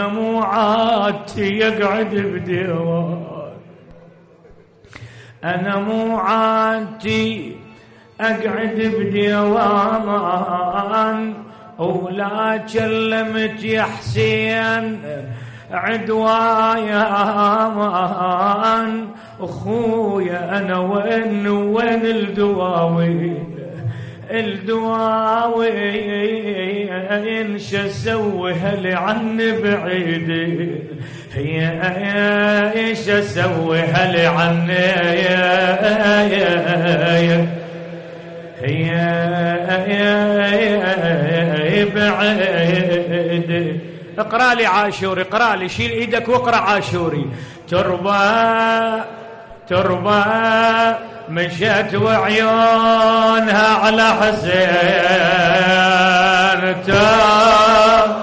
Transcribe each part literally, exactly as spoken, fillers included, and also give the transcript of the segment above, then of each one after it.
أنا مو عادتي يقعد بديوان، أنا مو عادتي أقعد بديوان، ولا كلمت يا حسين عدوايا مان. أخويا أنا وين وين الدواوين الدواوين شو اسوي هل عني بعيدي، هي ايش اسوي هل عني هي بعيدي. اقرا لي عاشوري، اقرا لي، شيل ايدك واقرا عاشوري. تربه تربه مشت وعيونها على حسين، تربه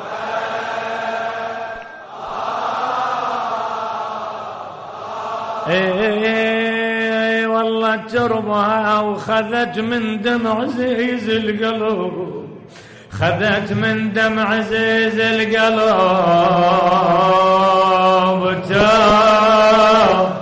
اي والله تربه، وخذت من دمع عزيز القلب، خذت من دمع عزيز القلب. تربه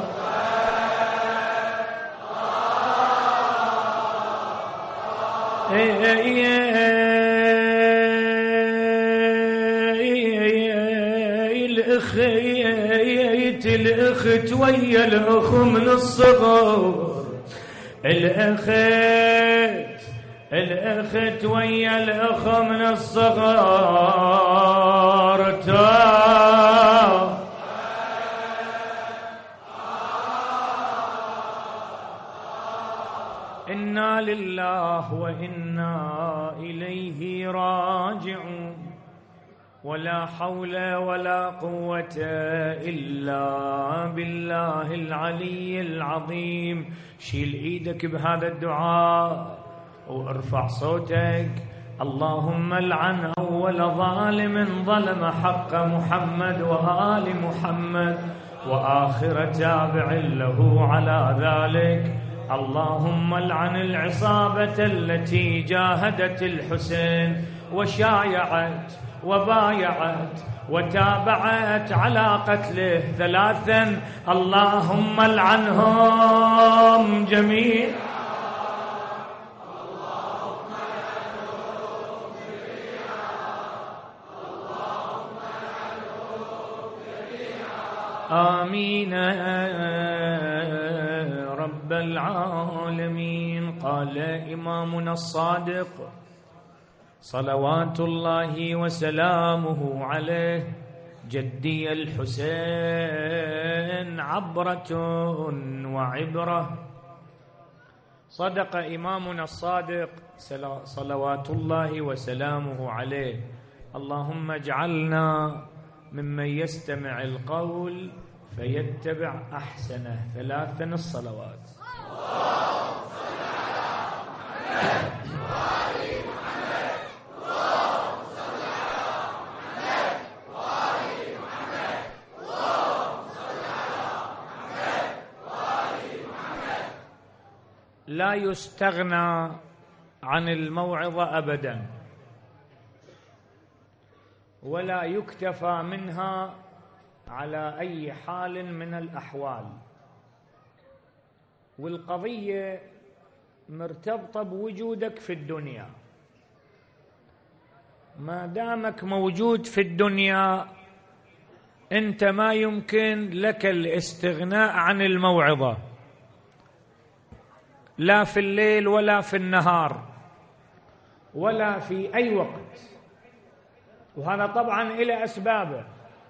الأخيت الأخت ويا الأخ من الصغر، الأخت الأخت ويا الأخ من الصغر. تا إنا لله وإنا إليه راجعون، ولا حول ولا قوة إلا بالله العلي العظيم. شيل إيدك بهذا الدعاء وارفع صوتك. اللهم العن أول ظالم ظلم حق محمد وآل محمد وآخر تابع له على ذلك. اللهم العن العصابة التي جاهدت الحسين وشايعت وبايعت وتابعت على قتله ثلاثا. اللهم العنهم جميعا. آمين رب العالمين. قال إمامنا الصادق صلوات الله وسلامه عليه: جدي الحسين عبرة وعبرة. صدق إمامنا الصادق صلوات الله وسلامه عليه. اللهم اجعلنا ممن يستمع القول فيتبع أحسنه. ثلاثا الصلوات. لا يستغنى عن الموعظة أبدا، ولا يكتفى منها على أي حال من الأحوال. والقضية مرتبطة بوجودك في الدنيا. ما دامك موجود في الدنيا أنت ما يمكن لك الاستغناء عن الموعظة، لا في الليل ولا في النهار ولا في أي وقت. وهذا طبعا إلى أسبابه.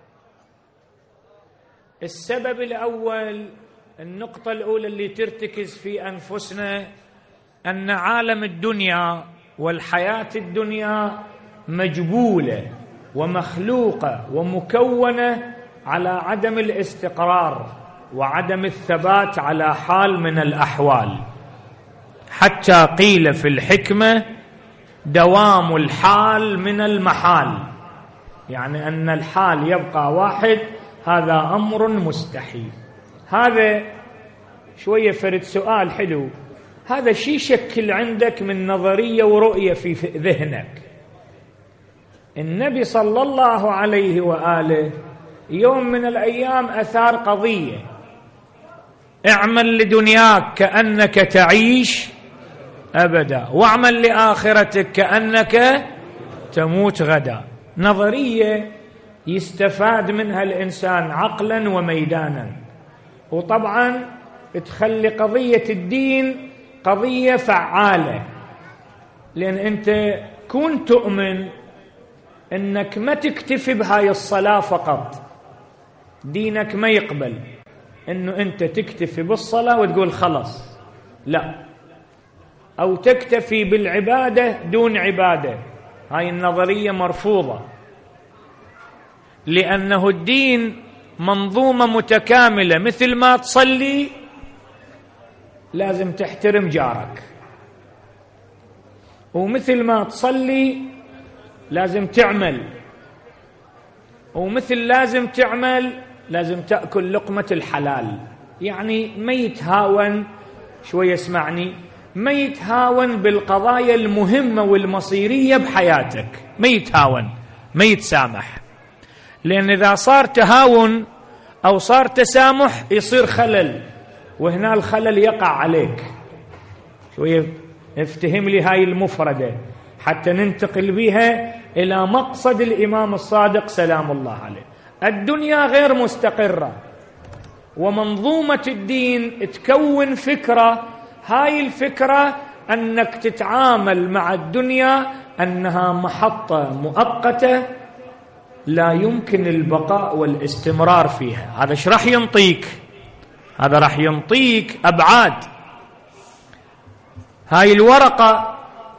السبب الأول، النقطة الأولى اللي ترتكز في أنفسنا، أن عالم الدنيا والحياة الدنيا مجبولة ومخلوقة ومكونة على عدم الاستقرار وعدم الثبات على حال من الأحوال، حتى قيل في الحكمة: دوام الحال من المحال، يعني أن الحال يبقى واحد، هذا أمر مستحيل. هذا شوية فرد سؤال حلو، هذا شيء شكل عندك من نظرية ورؤية في ذهنك. النبي صلى الله عليه وآله يوم من الأيام أثار قضية: اعمل لدنياك كأنك تعيش أبدا، واعمل لآخرتك كأنك تموت غدا. نظرية يستفاد منها الإنسان عقلا وميدانا، وطبعا تخلي قضية الدين قضية فعالة، لأن أنت كنت تؤمن أنك ما تكتفي بهاي الصلاة فقط، دينك ما يقبل أنه أنت تكتفي بالصلاة وتقول خلص، لا، أو تكتفي بالعبادة دون عبادة. هاي النظرية مرفوضة، لأنه الدين منظومة متكاملة. مثل ما تصلي لازم تحترم جارك، ومثل ما تصلي لازم تعمل، ومثل لازم تعمل لازم تأكل لقمة الحلال. يعني ما يتهاون، شوية اسمعني، ما يتهاون بالقضايا المهمة والمصيرية بحياتك، ما يتهاون، ما يتسامح، لأن إذا صار تهاون أو صار تسامح يصير خلل، وهنا الخلل يقع عليك. شوية افتهم لي هاي المفردة حتى ننتقل بها إلى مقصد الإمام الصادق سلام الله عليه. الدنيا غير مستقرة، ومنظومة الدين تكون فكرة، هاي الفكرة أنك تتعامل مع الدنيا أنها محطة مؤقتة لا يمكن البقاء والاستمرار فيها. هذا ايش راح ينطيك؟ هذا راح ينطيك أبعاد. هاي الورقة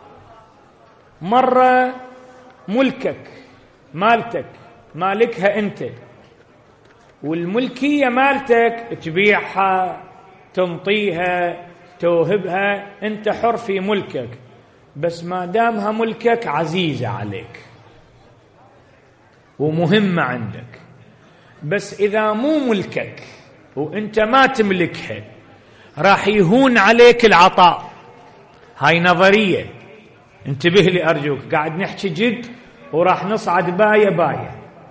مرة ملكك، مالتك، مالكها أنت، والملكية مالتك تبيعها، تنطيها، توهبها، أنت حر في ملكك، بس ما دامها ملكك عزيزة عليك ومهمة عندك. بس إذا مو ملكك وأنت ما تملكها راح يهون عليك العطاء. هاي نظرية، انتبه لي أرجوك، قاعد نحكي جد وراح نصعد باية باية.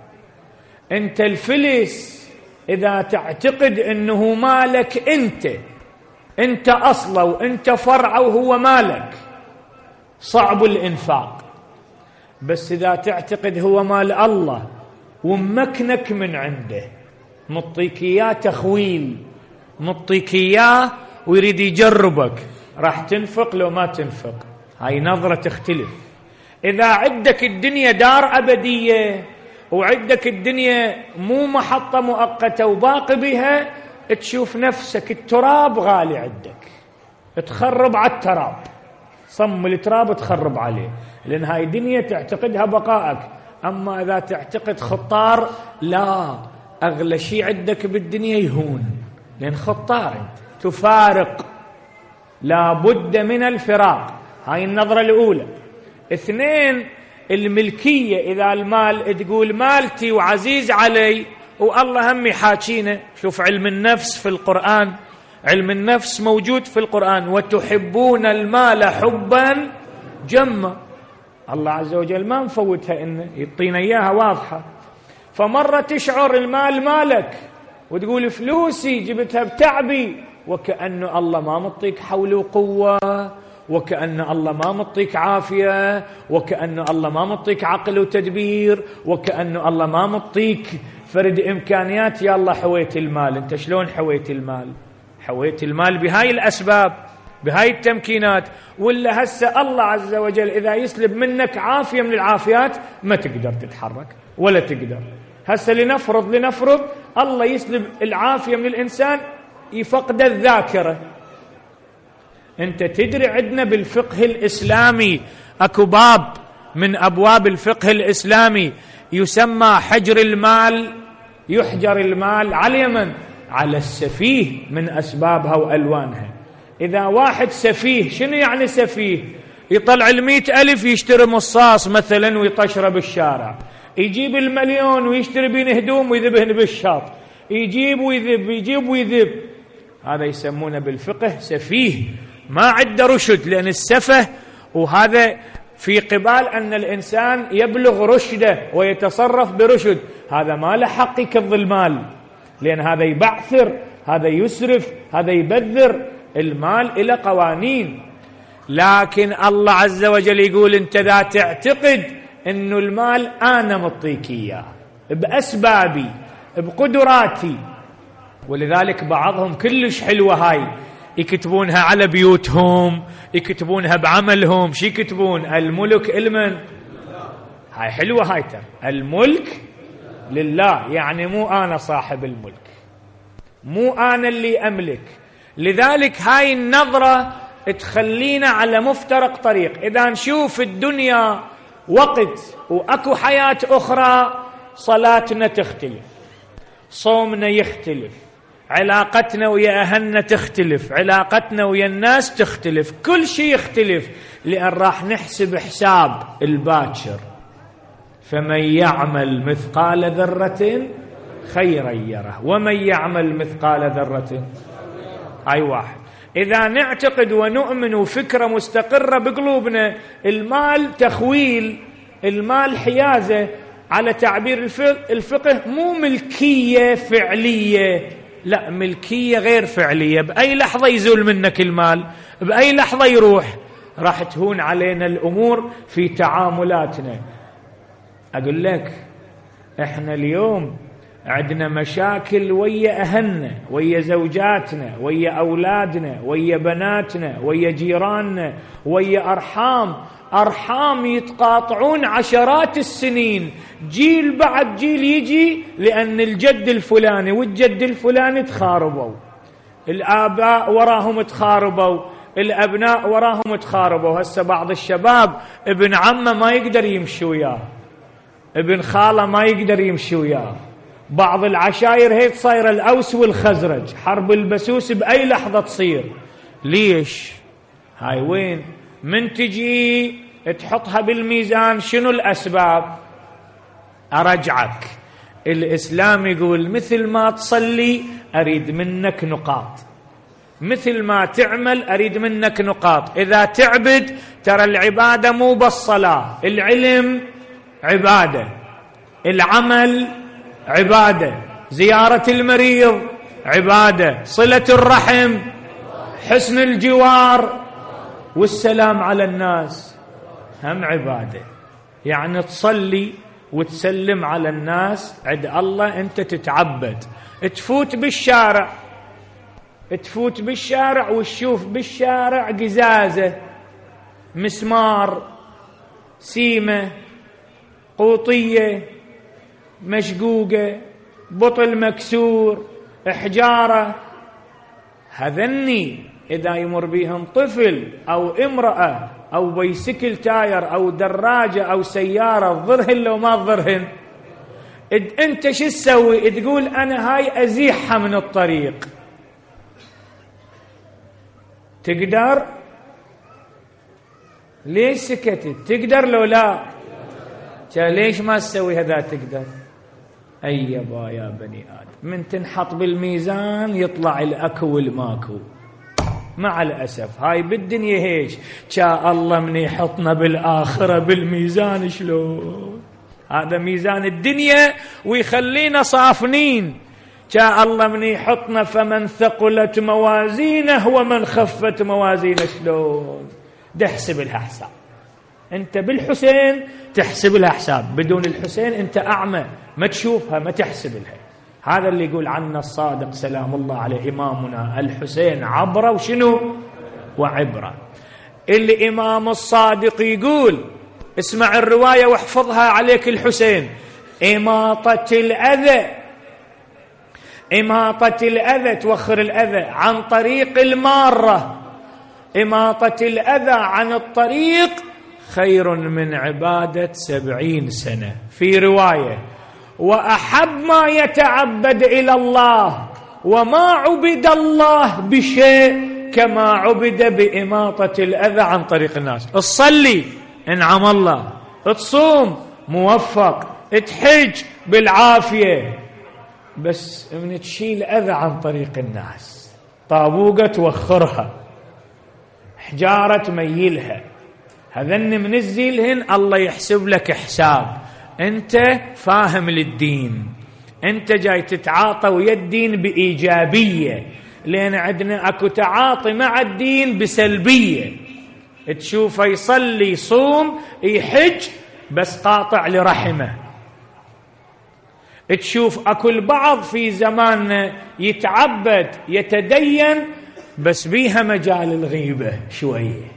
أنت الفلس إذا تعتقد أنه مالك أنت، أنت أصله وأنت فرعه وهو مالك، صعب الإنفاق. بس إذا تعتقد هو مال الله ومكنك من عنده، مطيك إياه تخويل، مطيك إياه ويريد يجربك، راح تنفق لو ما تنفق. هاي نظرة تختلف. إذا عندك الدنيا دار أبدية وعندك الدنيا مو محطة مؤقتة وباقي بها، تشوف نفسك التراب غالي عندك، تخرب على التراب، صم التراب تخرب عليه، لأن هاي الدنيا تعتقدها بقائك. أما إذا تعتقد خطار، لا، أغلى شيء عندك بالدنيا يهون، لأن خطار أنت تفارق، لا بد من الفراق. هاي النظرة الأولى. اثنين، الملكية. إذا المال تقول مالتي وعزيز علي، والله هم يحاكينا. شوف علم النفس في القرآن، علم النفس موجود في القرآن: وتحبون المال حبا جما. الله عز وجل ما نفوتها، إنه يعطينا إياها واضحة. فمرة تشعر المال مالك وتقول فلوسي جبتها بتعبي، وكأن الله ما مطيك حول وقوة، وكأن الله ما مطيك عافية، وكأن الله ما مطيك عقل وتدبير، وكأن الله ما مطيك فرد إمكانيات. يا الله حويت المال. أنت شلون حويت المال؟ حويت المال بهاي الأسباب، بهاي التمكينات. ولا هسه الله عز وجل إذا يسلب منك عافية من العافيات ما تقدر تتحرك ولا تقدر. هسه لنفرض لنفرض الله يسلب العافية من الإنسان، يفقد الذاكرة. أنت تدري عندنا بالفقه الإسلامي أكو باب من أبواب الفقه الإسلامي يسمى حجر المال، يحجر المال على اليمن، على السفيه من أسبابها وألوانها. إذا واحد سفيه، شنو يعني سفيه؟ يطلع المئة ألف يشتري مصاص مثلا ويطشره بالشارع، يجيب المليون ويشتري بين هدوم ويذبهن بالشاط، يجيب ويذب يجيب ويذب. هذا يسمونه بالفقه سفيه، ما عنده رشد، لأن السفه وهذا في قبال أن الإنسان يبلغ رشده ويتصرف برشد، هذا ما له حق يكظ المال، لأن هذا يبعثر، هذا يسرف، هذا يبذر. المال إلى قوانين. لكن الله عز وجل يقول أنت ذا تعتقد أن المال أنا مطيك إياه بأسبابي بقدراتي. ولذلك بعضهم كلش حلوة هاي يكتبونها على بيوتهم، يكتبونها بعملهم. شي يكتبون؟ الملك المن؟ هاي حلوة هاي ترى، الملك لله، يعني مو أنا صاحب الملك، مو أنا اللي أملك. لذلك هاي النظرة تخلينا على مفترق طريق. إذا نشوف الدنيا وقت وأكو حياة أخرى، صلاتنا تختلف، صومنا يختلف، علاقتنا ويا أهلنا تختلف، علاقتنا ويا الناس تختلف، كل شيء يختلف، لأن راح نحسب حساب الباكر. فمن يعمل مثقال ذرة خيرا يره ومن يعمل مثقال ذرة. هاي واحد. إذا نعتقد ونؤمن فكرة مستقرة بقلوبنا المال تخويل، المال حيازة، على تعبير الفقه مو ملكية فعلية، لا، ملكية غير فعلية. بأي لحظة يزول منك المال، بأي لحظة يروح، راح تهون علينا الأمور في تعاملاتنا. أقول لك إحنا اليوم عندنا مشاكل ويا أهلنا، ويا زوجاتنا، ويا أولادنا، ويا بناتنا، ويا جيراننا، ويا أرحام أرحام يتقاطعون عشرات السنين، جيل بعد جيل يجي، لأن الجد الفلاني والجد الفلاني تخاربوا، الآباء وراهم تخاربوا، الأبناء وراهم تخاربوا. هسه بعض الشباب ابن عمه ما يقدر يمشي وياه، ابن خاله ما يقدر يمشي وياه. بعض العشائر هيك صايره الأوس والخزرج، حرب البسوس بأي لحظة تصير. ليش؟ هاي وين؟ من تجي تحطها بالميزان شنو الأسباب؟ أرجعك، الإسلام يقول مثل ما تصلي أريد منك نقاط، مثل ما تعمل أريد منك نقاط. إذا تعبد، ترى العبادة مو بالصلاة، العلم عبادة، العمل عبادة، زيارة المريض عبادة، صلة الرحم، حسن الجوار، والسلام على الناس هم عبادة. يعني تصلي وتسلم على الناس عند الله، أنت تتعبد. تفوت بالشارع، تفوت بالشارع وتشوف بالشارع قزازة، مسمار، سيمة، قوطية مشقوقة، بطل مكسور، حجارة، هذني إذا يمر بهم طفل أو امرأة أو بيسكل تاير أو دراجة أو سيارة، تضرهن لو ما تضرهن؟ أنت شو تسوي؟ تقول أنا هاي أزيحها من الطريق. تقدر؟ ليش سكتت؟ تقدر لو لا؟ ليش ما تسوي هذا؟ تقدر. أي يابا يا بني آدم، من تنحط بالميزان يطلع الأكو والماكو. مع الأسف هاي بالدنيا هيش، شاء الله من يحطنا بالآخرة بالميزان شلون؟ هذا ميزان الدنيا ويخلينا صافنين. شاء الله من يحطنا فمن ثقلت موازينه ومن خفت موازينه شلون؟ تحسب لها حساب. أنت بالحسين تحسب لها حساب، بدون الحسين أنت أعمى، ما تشوفها، ما تحسب لها. هذا اللي يقول عنه الصادق سلام الله عليه إمامنا الحسين عبرة وشنو؟ وعبرة. الإمام الصادق يقول، اسمع الرواية واحفظها عليك الحسين: إماطة الأذى، إماطة الأذى، توخر الأذى عن طريق المارة، إماطة الأذى عن الطريق خير من عبادة سبعين سنة. في رواية: وأحب ما يتعبد إلى الله وما عبد الله بشيء كما عبد بإماطة الأذى عن طريق الناس. تصلي انعم الله، تصوم موفق، تحج بالعافية، بس من تشيل أذى عن طريق الناس، طابوقة توخرها، حجارة تميلها، هذن منزلهن الله يحسب لك حساب، أنت فاهم للدين، أنت جاي تتعاطى ويا الدين بإيجابية، لأن عندنا أكو تعاطي مع الدين بسلبية. تشوفه يصلي يصوم يحج بس قاطع لرحمه، تشوف أكو البعض في زماننا يتعبد يتدين بس بيها مجال الغيبة شوية.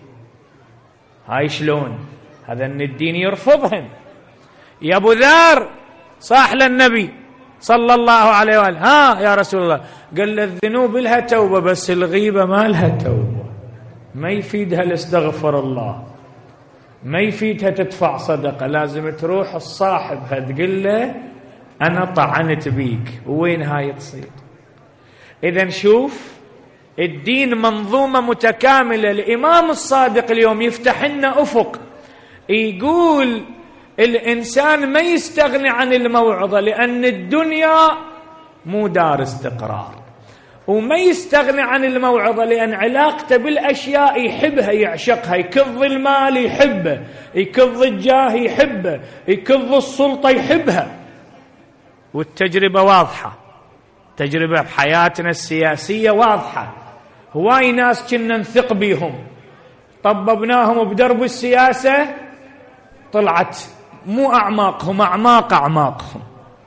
هاي شلون؟ هذا أن الدين يرفضهن. يا أبو ذر صاح للنبي صلى الله عليه وآله، ها يا رسول الله، قال له الذنوب لها توبة بس الغيبة ما لها توبة، ما يفيدها الاستغفر الله، ما يفيدها تدفع صدقة، لازم تروح الصاحبها تقول له أنا طعنت بيك. وين هاي تصير؟ إذن شوف الدين منظومة متكاملة. الإمام الصادق اليوم يفتح لنا أفق، يقول الإنسان ما يستغني عن الموعظة، لأن الدنيا مو دار استقرار، وما يستغني عن الموعظة لأن علاقته بالأشياء يحبها يعشقها، يكظ المال يحبه، يكظ الجاه يحبه، يكظ السلطة يحبها. والتجربة واضحة، تجربة بحياتنا السياسية واضحة. هواي ناس كنا نثق بيهم طببناهم بدرب السياسة طلعت مو أعماقهم أعماق أعماقهم.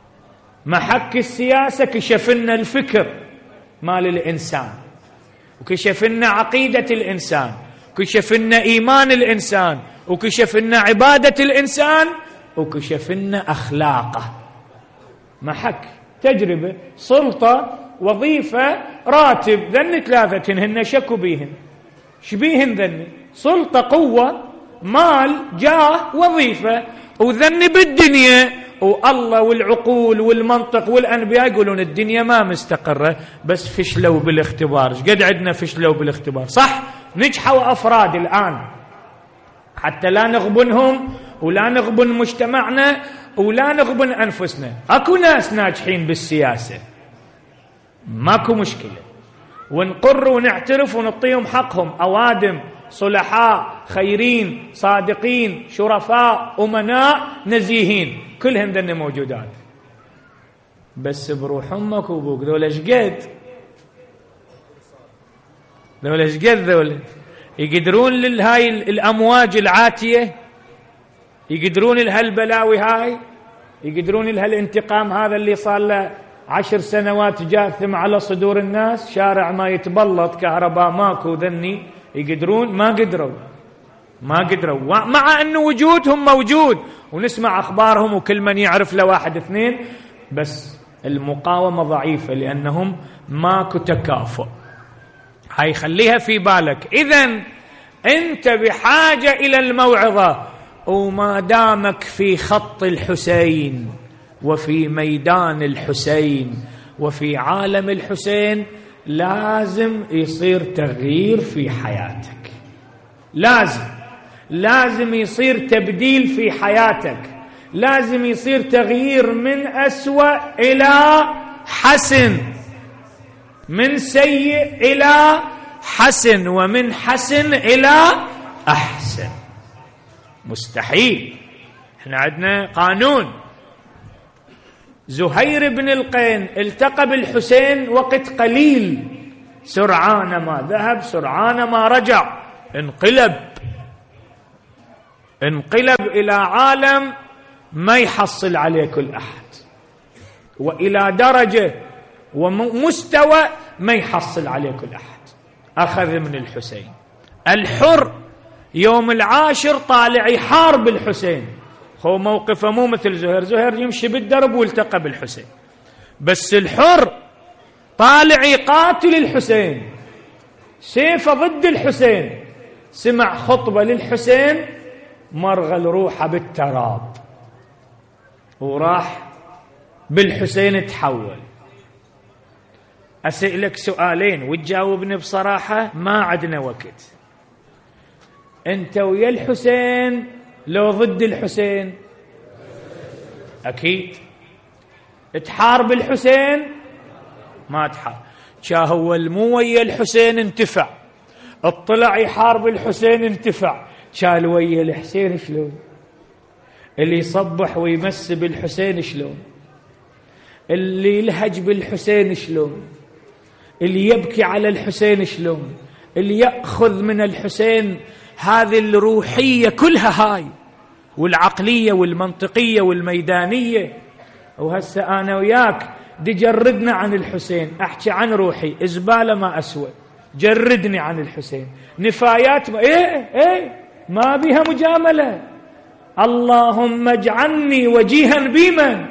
محك السياسة كشفنا الفكر مال الإنسان، وكشفنا عقيدة الإنسان، وكشفنا إيمان الإنسان، وكشفنا عبادة الإنسان، وكشفنا أخلاقه. محك تجربة سلطة وظيفة راتب، ذن ثلاثة هن شكوا بيهن. شبيهن ذن؟ سلطة قوة مال جاه وظيفة. وذن بالدنيا والله والعقول والمنطق والأنبياء يقولون الدنيا ما مستقرة، بس فشلوا بالاختبار. قد عندنا فشلوا بالاختبار صح؟ نجحوا أفراد الآن حتى لا نغبنهم ولا نغبن مجتمعنا ولا نغبن أنفسنا. أكو ناس ناجحين بالسياسة ماكو مشكلة، ونقر ونعترف ونعطيهم حقهم، أوادم صلحاء خيرين صادقين شرفاء أمناء نزيهين، كلهم ذن موجودات. بس بروح أمك وابوك ذولا شقد ذولا شقد ذولا يقدرون لهاي الأمواج العاتية، يقدرون لهالبلاوي هاي، يقدرون لهالانتقام هذا اللي صار له عشر سنوات جاثم على صدور الناس، شارع ما يتبلط كهرباء ماكو، ذني يقدرون؟ ما قدروا ما قدروا مع أنه وجودهم موجود ونسمع أخبارهم وكل من يعرف له واحد اثنين، بس المقاومة ضعيفة لأنهم ماكو تكافؤ. هاي خليها في بالك. إذن أنت بحاجة إلى الموعظة، وما دامك في خط الحسين وفي ميدان الحسين وفي عالم الحسين لازم يصير تغيير في حياتك، لازم لازم يصير تبديل في حياتك، لازم يصير تغيير من أسوأ إلى حسن، من سيء إلى حسن، ومن حسن إلى أحسن. مستحيل. احنا عندنا قانون. زهير بن القين التقى بالحسين وقت قليل، سرعان ما ذهب سرعان ما رجع، انقلب انقلب إلى عالم ما يحصل عليه كل أحد، وإلى درجة ومستوى ما يحصل عليه كل أحد. أخذ من الحسين. الحر يوم العاشر طالع يحارب الحسين، هو موقفه مو مثل زهير، زهير يمشي بالدرب والتقى بالحسين، بس الحر طالع يقاتل الحسين، سيفه ضد الحسين. سمع خطبة للحسين مرغل روحه بالتراب وراح بالحسين تحول. أسألك سؤالين وتجاوبني بصراحة، ما عدنا وقت. أنت ويا الحسين لو ضد الحسين؟ أكيد. تحارب الحسين؟ ما تحارب. شاهو المو ويا الحسين انتفع، اطلع يحارب الحسين انتفع، شال ويا الحسين شلون، اللي يصبح ويمس بالحسين شلون، اللي يلهج بالحسين شلون، اللي يبكي على الحسين شلون، اللي يأخذ من الحسين هذه الروحية كلها هاي والعقلية والمنطقية والميدانية. وهسه أنا وياك دي جردنا عن الحسين، أحكي عن روحي إزبالة ما أسوأ، جردني عن الحسين نفايات ما إيه إيه ما بها مجاملة. اللهم اجعلني وجيها بمن،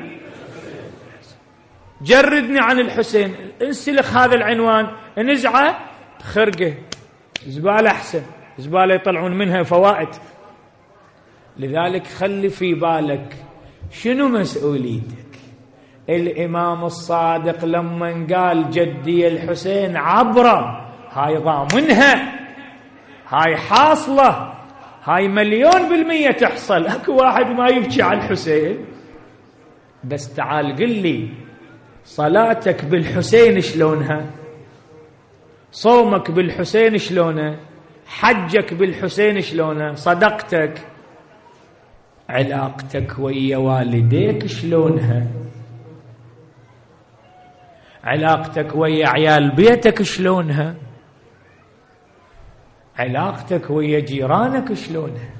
جردني عن الحسين، انسلخ هذا العنوان، نزعه خرقه زبالة أحسن، زبالة يطلعون منها فوائد. لذلك خلي في بالك شنو مسؤوليتك. الإمام الصادق لما قال جدي الحسين عبرة، هاي ضامنها، هاي حاصلة، هاي مليون بالمية تحصل. اكو واحد ما يبكي على الحسين. بس تعال قل لي صلاتك بالحسين شلونها، صومك بالحسين شلونه، حجك بالحسين شلونه، صدقتك، علاقتك ويا والديك شلونها، علاقتك ويا عيال بيتك شلونها، علاقتك ويا جيرانك شلونها،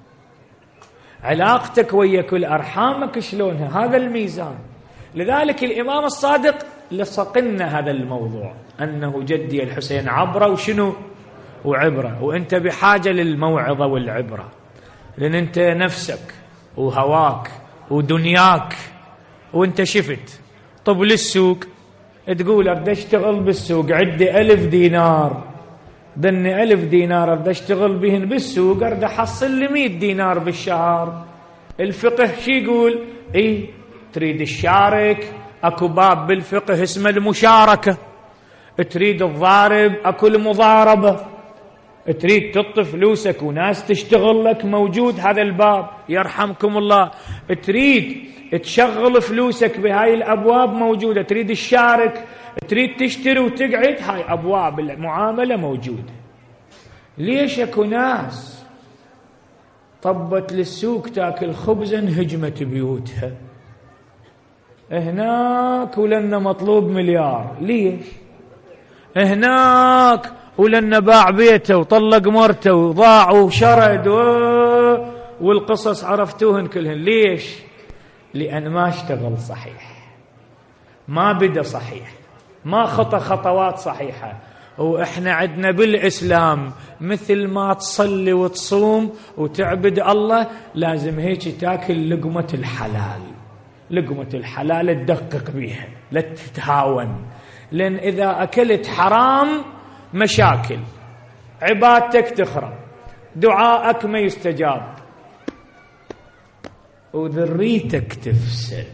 علاقتك ويا كل أرحامك شلونها. هذا الميزان. لذلك الإمام الصادق لصقنا هذا الموضوع، أنه جدي الحسين عبرة وشنو وعبرة، وأنت بحاجة للموعظة والعبرة، لأن أنت نفسك وهواك ودنياك، وأنت شفت طب للسوق تقول أبدا أشتغل بالسوق، عندي ألف دينار، دني ألف دينار أبدا أشتغل بهن بالسوق، أرد أحصل لي مئة دينار بالشهر. الفقه شي يقول؟ إيه تريد الشارك، أكو باب بالفقه اسمه المشاركة. تريد الضارب، أكو المضاربة. تريد تطي فلوسك وناس تشتغل لك، موجود هذا الباب يرحمكم الله. تريد تشغل فلوسك بهاي الأبواب موجودة. تريد الشارك، تريد تشتري وتقعد، هاي أبواب المعاملة موجودة. ليش اكو ناس طبت للسوق تاكل خبزا هجمت بيوتها هناك ولنا مطلوب مليار؟ ليش؟ هناك ولنا باع بيته وطلق مرته وضاع وشرد و... والقصص عرفتوهن كلهن. ليش؟ لأن ما اشتغل صحيح، ما بدأ صحيح، ما خطى خطوات صحيحة. وإحنا عندنا بالإسلام مثل ما تصلي وتصوم وتعبد الله، لازم هيك تاكل لقمة الحلال. لقمة الحلال تدقق بيها، لا تتهاون، لأن إذا أكلت حرام مشاكل، عبادتك تخرب، دعائك ما يستجاب، وذريتك تفسد،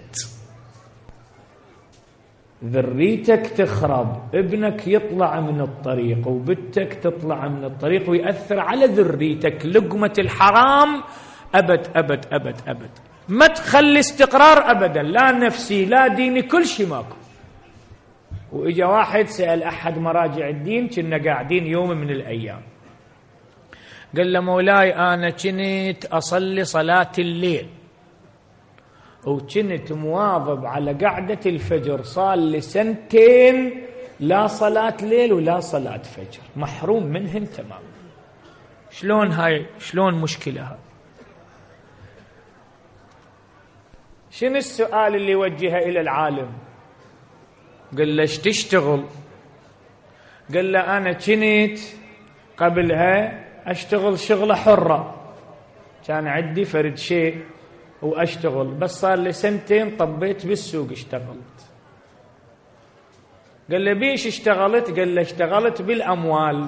ذريتك تخرب، ابنك يطلع من الطريق وبنتك تطلع من الطريق ويأثر على ذريتك. لقمة الحرام أبد أبد أبد أبد ما تخلي استقرار أبدا، لا نفسي لا ديني، كل شيء ماكو. وإجا واحد سأل أحد مراجع الدين، كنا قاعدين يوم من الأيام، قال له مولاي أنا كنت أصلي صلاة الليل وكنت مواظب على قعدة الفجر، صار لي سنتين لا صلاة ليل ولا صلاة فجر، محروم منهن تمام. شلون هاي؟ شلون مشكلة هاي؟ شنو السؤال اللي وجهه إلى العالم؟ قال له ايش تشتغل؟ قال له أنا كنت قبلها أشتغل شغلة حرة، كان عندي فرد شيء وأشتغل، بس صار لي سنتين طبيت بالسوق اشتغلت. قال له بيش اشتغلت؟ قال له اشتغلت بالأموال.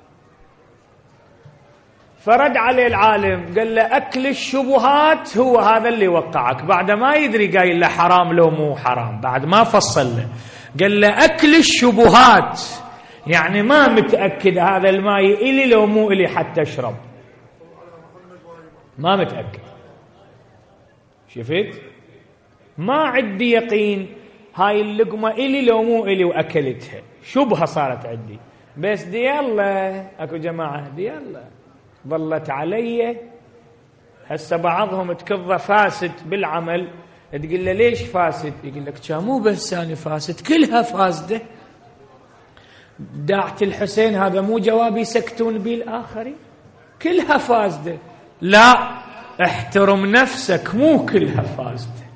فرد عليه العالم قال له أكل الشبهات هو هذا اللي وقعك، بعد ما يدري قايل له حرام لو مو حرام، بعد ما فصل له قال له أكل الشبهات يعني ما متأكد هذا الماء إلي لو مو إلي حتى أشرب، ما متأكد. شفت؟ ما عندي يقين هاي اللقمة إلي لو مو إلي وأكلتها، شبهة صارت عندي، بس دي الله. أكو جماعة دي الله ظلت علي. هسه بعضهم تكظى فاسد بالعمل، تقول له ليش فاسد؟ يقول لك كان مو بس أنا فاسد، كلها فاسدة. داعة الحسين هذا مو جواب يسكتون به الآخرين، كلها فاسدة. لا، احترم نفسك، مو كلها فاسدة.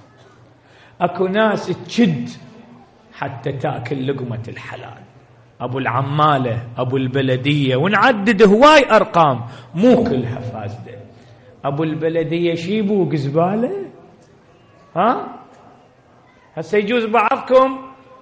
اكو ناس تشد حتى تاكل لقمة الحلال. ابو العمالة، ابو البلدية، ونعدد هواي ارقام، مو كلها فاسدة. ابو البلدية شيبوق زبالة. ها هسه يجوز بعضكم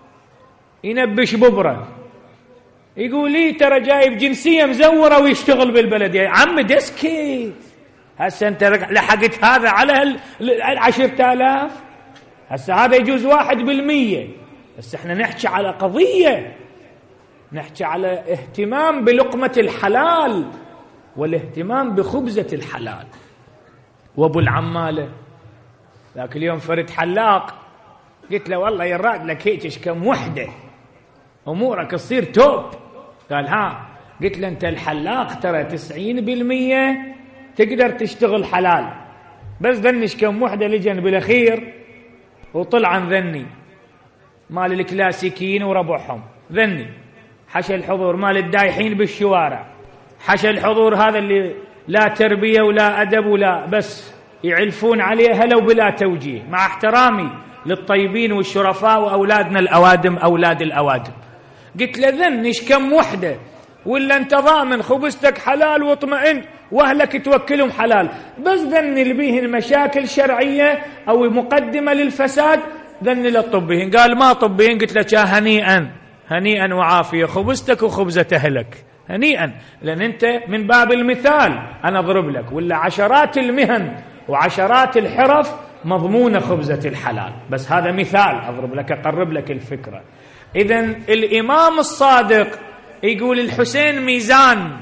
ينبش ببرة يقول لي ترى جايب جنسية مزورة ويشتغل بالبلدية. عم دسكت، هسه انت لحقت هذا على العشرة آلاف. هسه هذا يجوز واحد بالمية، بس احنا نحكي على قضية، نحكي على اهتمام بلقمة الحلال والاهتمام بخبزة الحلال. وابو العمالة ذاك اليوم فرد حلاق، قلت له والله يراد لك هيك كم وحدة امورك تصير توب. قال ها. قلت له انت الحلاق ترى تسعين بالمية تقدر تشتغل حلال، بس ذنش كم وحدة لجن بالاخير وطلع عن ذني مال الكلاسيكيين وربعهم، ذني حشى الحضور مال الدايحين بالشوارع، حشى الحضور هذا اللي لا تربية ولا أدب ولا بس يعلفون عليها لو بلا توجيه، مع احترامي للطيبين والشرفاء وأولادنا الأوادم أولاد الأوادم. قلت له ذنش كم وحدة، ولا انت ضامن خبزتك حلال واطمئن واهلك توكلهم حلال، بس ذن اللي بيهن مشاكل شرعية أو مقدمة للفساد ذن للطبيهن. قال ما طبيهن. قلت له هنيئا هنيئا وعافية، خبزتك وخبزة أهلك هنيئا، لأن أنت من باب المثال أنا أضرب لك، ولا عشرات المهن وعشرات الحرف مضمونة خبزة الحلال، بس هذا مثال أضرب لك أقرب لك الفكرة. إذن الإمام الصادق يقول الحسين ميزان،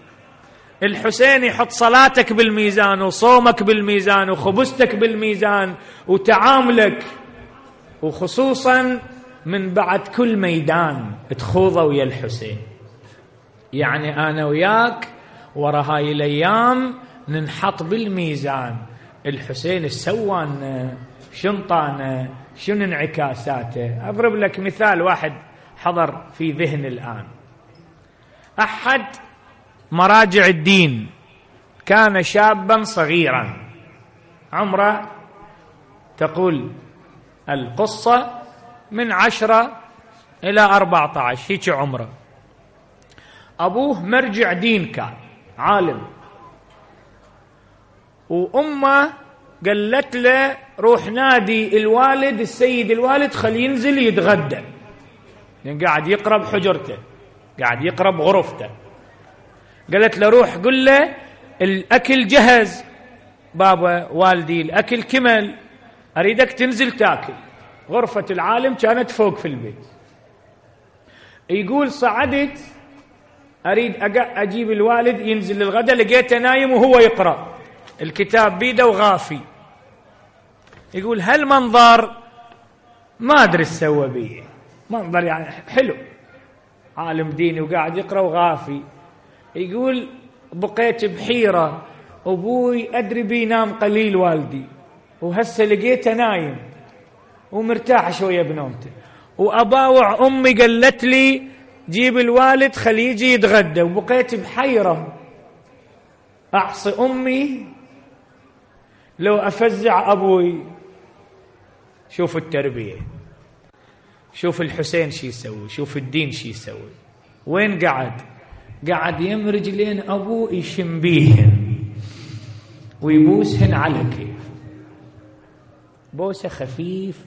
الحسين يحط صلاتك بالميزان وصومك بالميزان وخبزتك بالميزان وتعاملك، وخصوصا من بعد كل ميدان تخوضه ويا الحسين. يعني أنا وياك ورا هاي الأيام ننحط بالميزان، الحسين السوان شنطانه شنو انعكاساته. أضرب لك مثال واحد حضر في ذهن الآن. أحد مراجع الدين كان شابا صغيرا، عمره تقول القصة من عشرة إلى أربعة عشر هيك عمره. أبوه مرجع دين كان عالم، وأمه قالت له روح نادي الوالد السيد الوالد خليه ينزل يتغدى، يعني قاعد يقرب حجرته قاعد يقرب غرفته. قالت له روح قل له الأكل جهز بابا والدي، الأكل كمل، أريدك تنزل تاكل. غرفة العالم كانت فوق في البيت. يقول صعدت أريد أجيب الوالد ينزل للغداء، لقيته نايم وهو يقرأ الكتاب بيده وغافي. يقول هالمنظر ما أدري السوى بيه، منظر يعني حلو، عالم ديني وقاعد يقرأ وغافي. يقول بقيت بحيرة، أبوي أدري بينام قليل والدي، وهسه لقيته نايم ومرتاح شوية بنومته، وأباوع أمي قالت لي جيب الوالد خليه يجي يتغدى، وبقيت بحيرة أعصي أمي لو أفزع أبوي. شوف التربية، شوف الحسين شي يسوي، شوف الدين شي يسوي. وين قعد؟ قعد يمرج لين أبوه يشم بيهن ويبوسهن على كيف، بوسة خفيفة.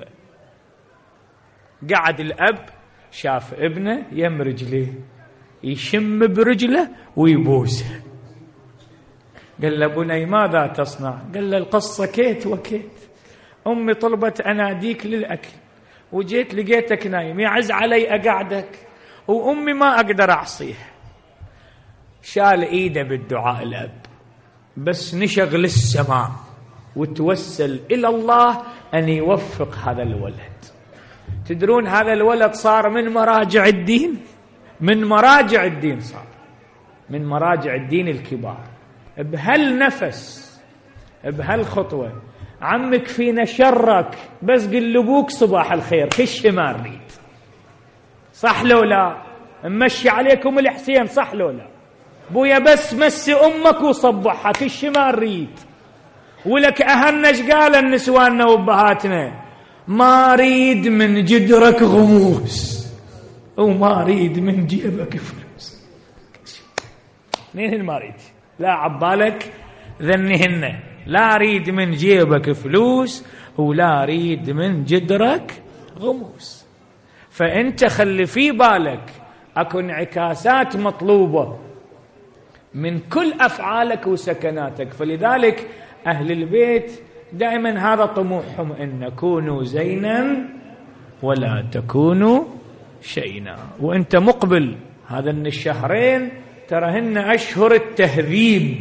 قعد الأب شاف ابنه يمرج ليه يشم برجله ويبوسه. قال له بني ماذا تصنع؟ قال له القصة كيت وكيت، أمي طلبت أناديك للأكل وجيت لقيتك نايم، يعز علي أقعدك وأمي ما أقدر أعصيها. شال إيده بالدعاء الأب، بس نشغل السماء وتوسل إلى الله أن يوفق هذا الولد. تدرون هذا الولد صار من مراجع الدين، من مراجع الدين، صار من مراجع الدين الكبار. بهالنفس بهالخطوة عمك فينا شرك، بس قل لابوك صباح الخير كش ما نريد. صح لو لا؟ ممشي عليكم الحسين، صح لو لا؟ بويا بس مسي امك وصبحها كش ما نريد. ولك اهنش قال النسواننا وابهاتنا ما ريد من جدرك غموس وما ريد من جيبك فلوس. اثنين ما ريد، لا عبالك ذنهن، لا اريد من جيبك فلوس ولا اريد من جدرك غموس. فانت خلي في بالك اكو انعكاسات مطلوبة من كل افعالك وسكناتك. فلذلك اهل البيت دائما هذا طموحهم، ان كونوا زينا ولا تكونوا شينا. وانت مقبل هذا الشهرين ترهن اشهر التهذيب،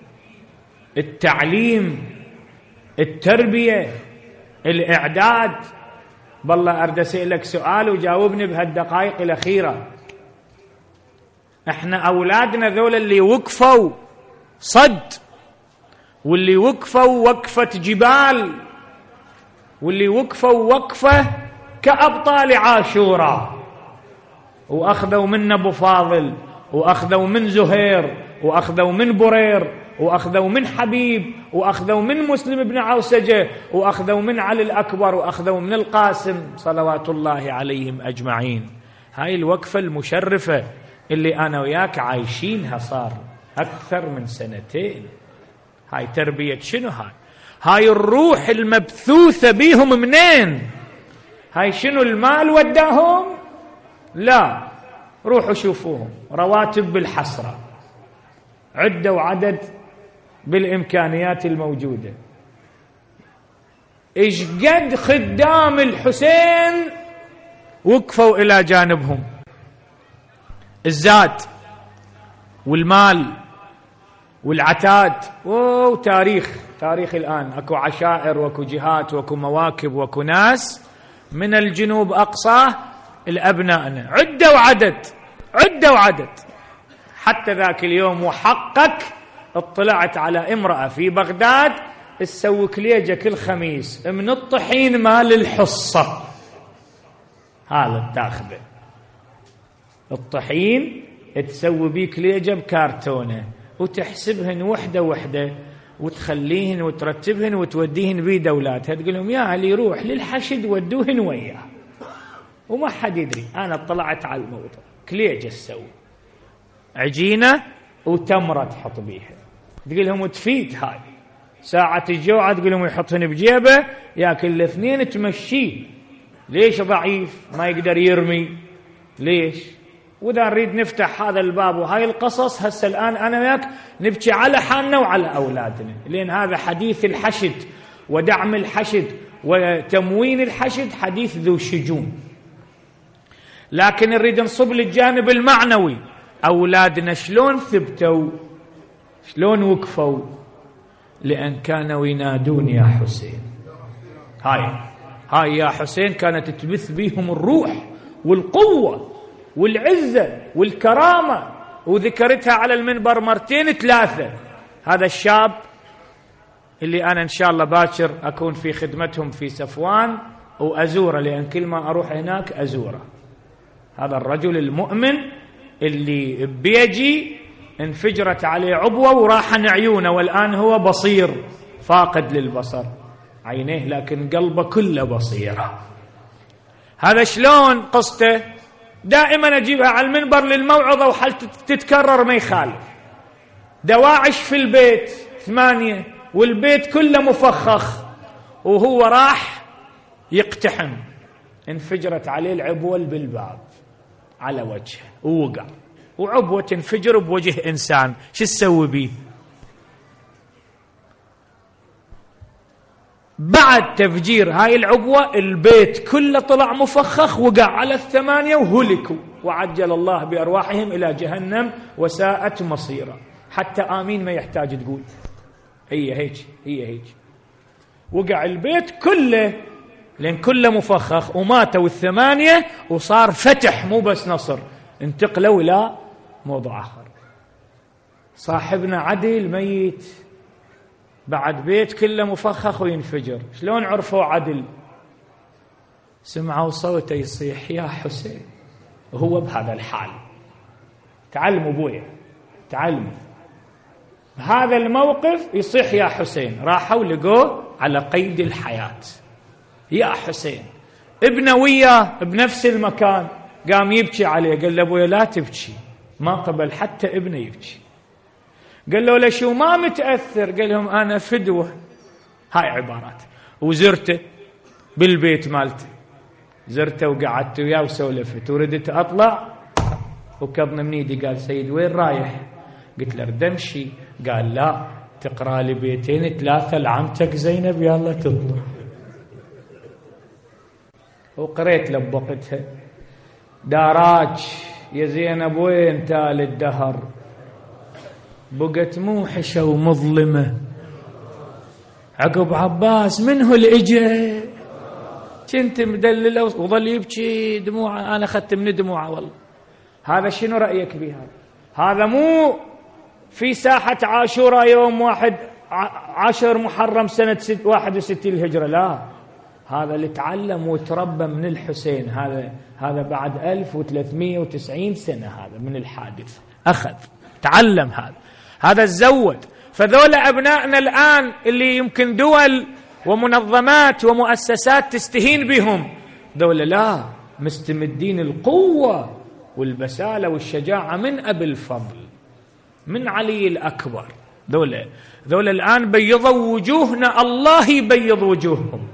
التعليم، التربية، الإعداد. بالله أريد أسألك سؤال وجاوبني بهالدقائق الأخيرة. احنا أولادنا ذول اللي وقفوا صد، واللي وقفوا وقفة جبال، واللي وقفوا وقفة كأبطال عاشوراء، وأخذوا من أبو فاضل، وأخذوا من زهير، وأخذوا من برير، وأخذوا من حبيب، وأخذوا من مسلم بن عوسجة، وأخذوا من علي الأكبر، وأخذوا من القاسم صلوات الله عليهم أجمعين. هاي الوقفة المشرفة اللي أنا وياك عايشينها صار أكثر من سنتين. هاي تربية شنو؟ هاي هاي الروح المبثوثة بيهم منين؟ هاي شنو المال وداهم؟ لا، روحوا شوفوهم رواتب بالحسرة، عدة وعدد بالإمكانيات الموجودة. إيش قد خدام الحسين وقفوا إلى جانبهم، الزاد والمال والعتاد. وتاريخ تاريخ الآن أكو عشائر وأكو جهات وأكو مواكب وأكو ناس من الجنوب أقصاه الأبناءنا، عدة وعدد عدة وعدد. حتى ذاك اليوم وحقك اطلعت على امرأة في بغداد تسوي كليجة كل خميس من الطحين مال الحصة. هذا التاخذه الطحين تسوي بيه كليجة بكارتونة وتحسبهن وحدة وحدة وتخليهن وترتبهن وتوديهن بيه دولاتها، تقول لهم يا اللي يروح للحشد ودوهن وياه، وما حد يدري. أنا اطلعت على الموضوع، كليجة تسوي عجينة وتمرة تحط بيها، تقول لهم تفيد هاي ساعة الجوعة، تقول لهم يحطهن بجيبه ياكل الاثنين تمشيه. ليش ضعيف ما يقدر يرمي؟ ليش؟ وإذا نريد نفتح هذا الباب وهاي القصص هسه الآن أنا وياك نبكي على حالنا وعلى أولادنا، لأن هذا حديث الحشد ودعم الحشد وتموين الحشد حديث ذو شجون. لكن نريد نصب للجانب المعنوي، أولادنا شلون ثبتوا، شلون وقفوا؟ لأن كانوا ينادون يا حسين. هاي هاي يا حسين كانت تبث بيهم الروح والقوة والعزة والكرامة، وذكرتها على المنبر مرتين ثلاثة. هذا الشاب اللي أنا إن شاء الله باكر أكون في خدمتهم في سفوان وأزوره، لأن كل ما أروح هناك أزوره. هذا الرجل المؤمن اللي بيجي انفجرت عليه عبوة وراح عيونه، والآن هو بصير فاقد للبصر عينيه، لكن قلبه كله بصيرة. هذا شلون قصته؟ دائما أجيبها على المنبر للموعظة وحل تتكرر ما يخالف. دواعش في البيت ثمانية والبيت كله مفخخ، وهو راح يقتحم، انفجرت عليه العبوة بالباب على وجهه ووقع، وعبوة تنفجر بوجه إنسان، شو تسوي بيه؟ بعد تفجير هاي العبوة البيت كله طلع مفخخ، وقع على الثمانية وهلكوا، وعجل الله بأرواحهم إلى جهنم وساءت مصيرا. حتى آمين ما يحتاج تقول، هي هيك هي هيك. وقع البيت كله لأن كله مفخخ، وماتوا الثمانية، وصار فتح مو بس نصر، انتقلوا إلى موضوع آخر. صاحبنا عدل ميت بعد بيت كله مفخخ وينفجر. شلون عرفوا عدل؟ سمعوا صوته يصيح يا حسين، وهو بهذا الحال. تعلموا ابويا، تعلموا بهذا الموقف يصيح يا حسين. راحوا لقوه على قيد الحياة، يا حسين. ابنه وياه بنفس المكان، قام يبكي عليه. قال له ابويا لا تبكي. ما قبل حتى ابنه يبكي. قال له لشو ما متأثر؟ قال لهم أنا فدوة. هاي عبارات. وزرته بالبيت مالته، زرته وقعدت وياه وسولفت، وردت أطلع وكضنا من ايدي. قال سيد وين رايح؟ قلت له ردمشي. قال لا، تقرأ لي بيتين ثلاثة لعمتك زينب يلا تطلع. وقريت له بوقتها داراج يا زينب وين تال الدهر، بقت موحشة ومظلمة. عقب عباس منه الإجا، كنت مدللة وظل يبكي دموعه. أنا أخذت من دموعه والله. هذا شنو رأيك بها؟ هذا مو في ساحة عاشوراء يوم واحد عشر محرم سنة واحد وستين الهجرة، لا، هذا اللي تعلم وتربى من الحسين. هذا هذا بعد ألف وثلاثمئة وتسعين سنة هذا من الحادث، أخذ تعلم هذا هذا الزود. فذول أبنائنا الآن اللي يمكن دول ومنظمات ومؤسسات تستهين بهم، ذول لا، مستمدين القوة والبسالة والشجاعة من أبي الفضل، من علي الأكبر. ذول ذول الآن بيضوا وجوهنا، الله يبيض وجوههم.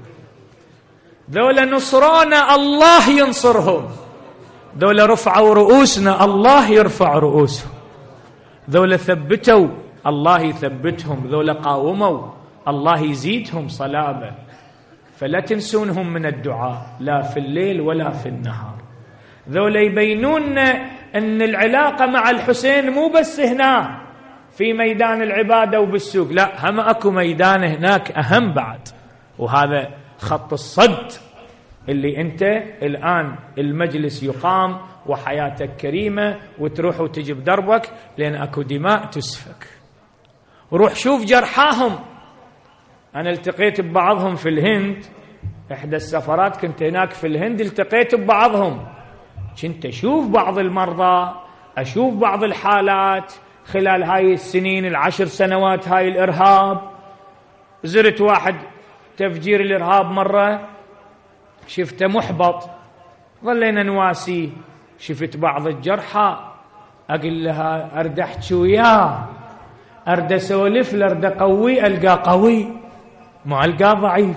ذول نصرانا، الله ينصرهم. ذول رفعوا رؤوسنا، الله يرفع رؤوسهم. ذول ثبتوا، الله يثبتهم. ذول قاوموا، الله يزيدهم صلابة. فلا تنسونهم من الدعاء، لا في الليل ولا في النهار. ذول يبينون أن العلاقة مع الحسين مو بس هنا في ميدان العبادة وبالسوق، لا، هم أكو ميدان هناك أهم بعد. وهذا خط الصد اللي أنت الآن المجلس يقام وحياتك كريمة وتروح وتجي بدربك، لأن أكو دماء تسفك. وروح شوف جرحاهم. أنا التقيت ببعضهم في الهند، إحدى السفرات كنت هناك في الهند، التقيت ببعضهم. كنت أشوف بعض المرضى، أشوف بعض الحالات خلال هاي السنين العشر سنوات هاي الإرهاب. زرت واحد تفجير الإرهاب مرة، شفته محبط، ظلينا نواسيه. شفت بعض الجرحى، أقول لها أرد أحكي وياه، أرد أسولف له، أرد قوي، ألقى قوي ما ألقى ضعيف.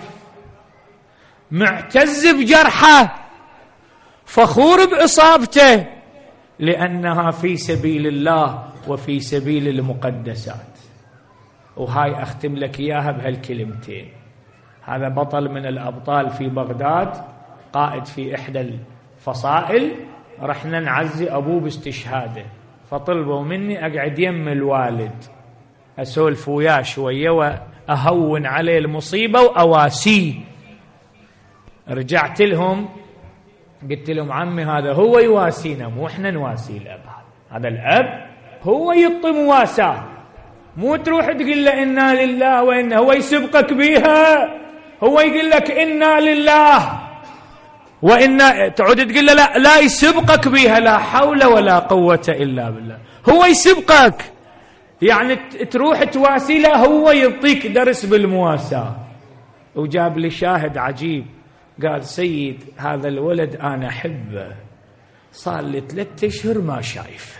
معتز بجرحه، فخور بإصابته، لأنها في سبيل الله وفي سبيل المقدسات. وهاي أختم لك إياها بهالكلمتين. هذا بطل من الأبطال في بغداد، قائد في إحدى الفصائل. رحنا نعزي أبوه باستشهاده، فطلبوا مني أقعد يم الوالد أسولف وياه شوية وأهون عليه المصيبة وأواسيه. رجعت لهم قلت لهم عمي هذا هو يواسينا، مو احنا نواسي الأب. هذا الأب هو يعطي مواساة، مو تروح تقول له إنا لله وإنا، هو يسبقك بيها. هو يقول لك إنا لله وإنا، تعود تقول له لا لا يسبقك بيها، لا حول ولا قوة إلا بالله. هو يسبقك، يعني تروح تواسي له، هو يعطيك درس بالمواساة. وجاب لي شاهد عجيب، قال سيد هذا الولد أنا أحبه، صار لي ثلاثة أشهر ما شايفه.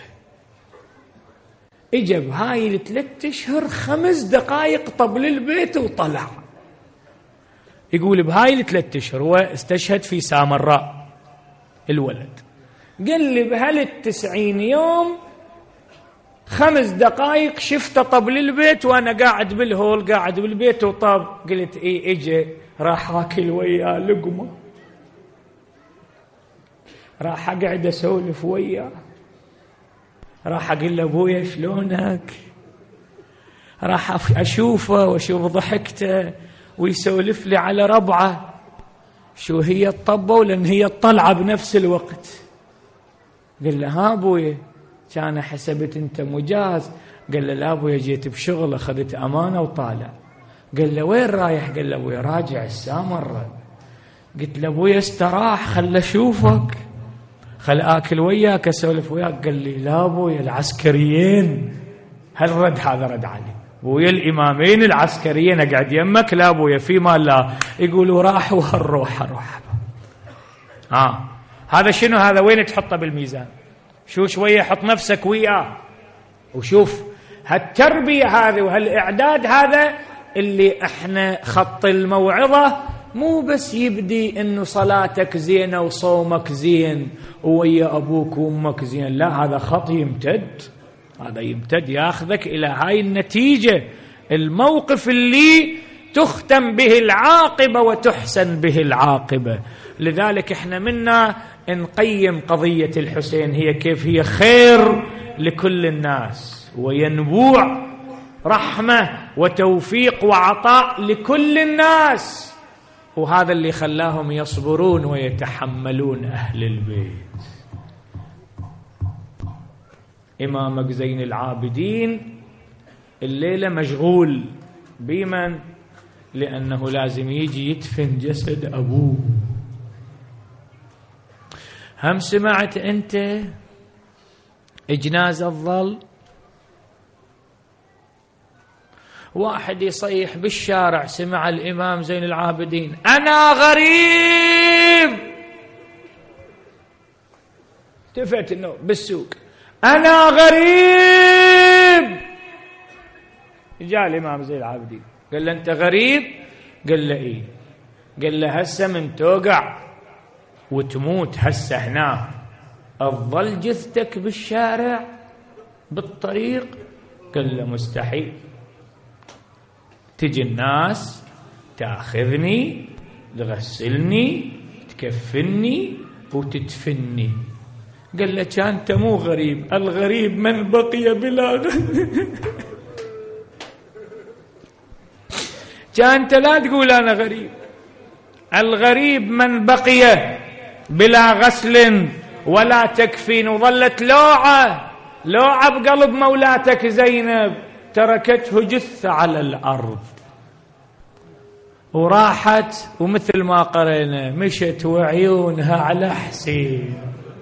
إجا بهاي الثلاثة أشهر خمس دقائق طبل البيت وطلع. يقول بهاي الثلاثة أشهر هو استشهد في سامراء الولد، قال لي بهالتسعين يوم خمس دقائق شفته طبل البيت وأنا قاعد بالهول، قاعد بالبيت وطاب. قلت إيه، إجا راح أكل وياه لقمة، راح أقعد أسولف وياه، راح أقول له أبويا شلونك، راح أشوفه وأشوف ضحكته ويسولف لي على ربعه شو هي الطبة، ولأن هي الطلعة بنفس الوقت. قال له ها أبويا، كان حسبت أنت مجاز، قال له لا أبويا جيت بشغل أخذت أمانة وطالع. قال له وين رايح؟ قال له أبويا راجع السامرة. قلت له أبويا استراح خل أشوفك خل آكل وياك أسولف وياك. قال لي لا أبويا العسكريين. هل رد هذا رد علي أبويا الإمامين العسكريين أقعد يمك؟ لا أبويا فيما لا يقولوا راحوا هالروح روح. آه هذا شنو هذا؟ وين تحطه بالميزان؟ شو شوية حط نفسك وياه وشوف هالتربية هذه وهالإعداد هذا اللي احنا خط الموعظة مو بس يبدي انه صلاتك زينة وصومك زين ويا ابوك وامك زين، لا هذا خط يمتد، هذا يمتد ياخذك الى هاي النتيجة، الموقف اللي تختم به العاقبة وتحسن به العاقبة. لذلك احنا منا نقيم قضية الحسين هي كيف هي خير لكل الناس وينبوع رحمة وتوفيق وعطاء لكل الناس، وهذا اللي خلاهم يصبرون ويتحملون أهل البيت. إمامك زين العابدين الليلة مشغول بمن؟ لأنه لازم يجي يدفن جسد أبوه. هم سمعت أنت إجنازة الظل؟ واحد يصيح بالشارع سمع الإمام زين العابدين أنا غريب، التفت إنه بالسوق أنا غريب. جاء الإمام زين العابدين قال له أنت غريب؟ قال له إيه. قال له هسه من توقع وتموت هسه هنا تظل جثتك بالشارع بالطريق؟ قال له مستحيل، تجي الناس تاخذني تغسلني تكفني وتدفني. قال له كان انت مو غريب، الغريب من بقي بلا كان انت لا تقول انا غريب، الغريب من بقي بلا غسل ولا تكفين. وظلت لوعة لوعة بقلب مولاتك زينب، تركته جثة على الأرض وراحت، ومثل ما قرينا مشت وعيونها على حسين.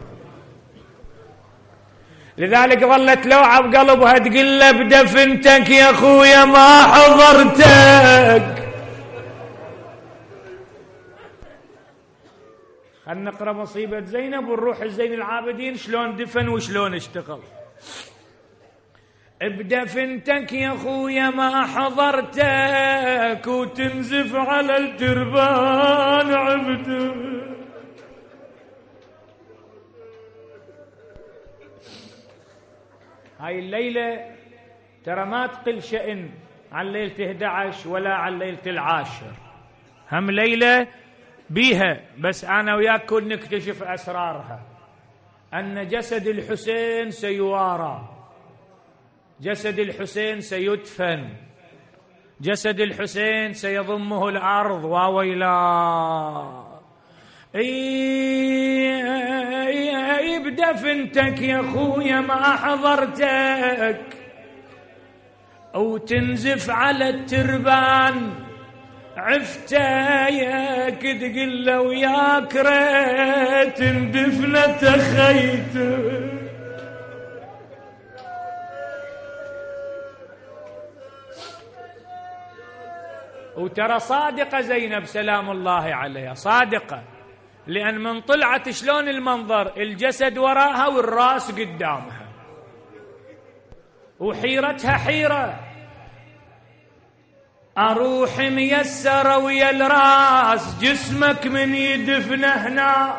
لذلك ظلت لوعة بقلبها تقول له بدفنتك يا أخويا ما حضرتك. خلنا نقرأ مصيبة زينب ونروح زين العابدين شلون دفن وشلون اشتغل. بدفنتك يا أخويا ما حضرتك وتنزف على التربان عبدك. هاي الليلة ترى ما تقل شأن عن ليلة إحدى عشر ولا عن ليلة العاشر، هم ليلة بيها، بس أنا وياك نكتشف أسرارها. أن جسد الحسين سيوارى، جسد الحسين سيدفن، جسد الحسين سيضمه الأرض وويلا. اي بدفنتك يا أخويا ما حضرتك أو تنزف على التربان عفتايك تقل له وياك ريت اندفنت خيتك. وترى صادقة زينب سلام الله عليها، صادقة، لأن من طلعت شلون المنظر، الجسد وراها والراس قدامها، وحيرتها حيرة، أروح ميسرة ويا الراس جسمك من يدفن هنا،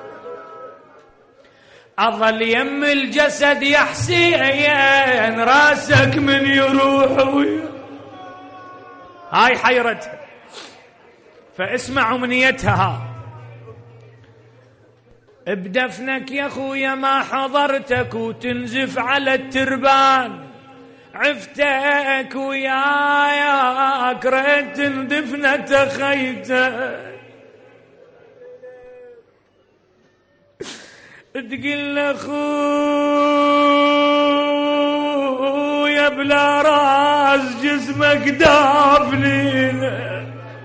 أظل يم الجسد يا حسين راسك من يروح ويا. هاي حيرتها، فاسمع أمنيتها. بدفنك يا أخويا ما حضرتك وتنزف على التربان عفتك وياك ريت اندفنت خيتك. تقول أخويا ابويا بلا راس جسمك دافنينا،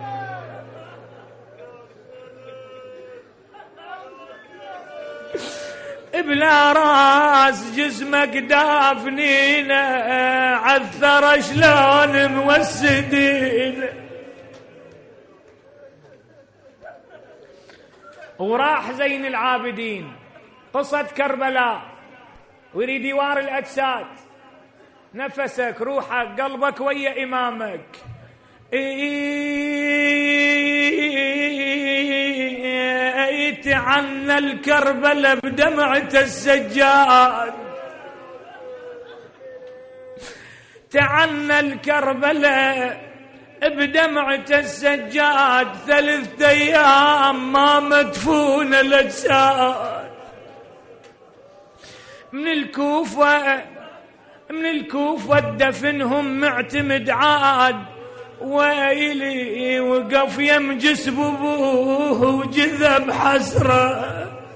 بلا راس جسمك دافنينا، عثر شلون موسدين. وراح زين العابدين قصة كربلاء ويريد يوار الأجساد. نفسك روحك قلبك ويا إمامك. تعنى الكربلاء بدمعة السجاد، تعنى الكربلاء بدمعة السجاد، ثلاثة أيام ما مدفون الأجساد. من الكوفة من الكوفة دفنهم معتمد عاد، ويلي وقف يم جسم ابوه وجذب حسره،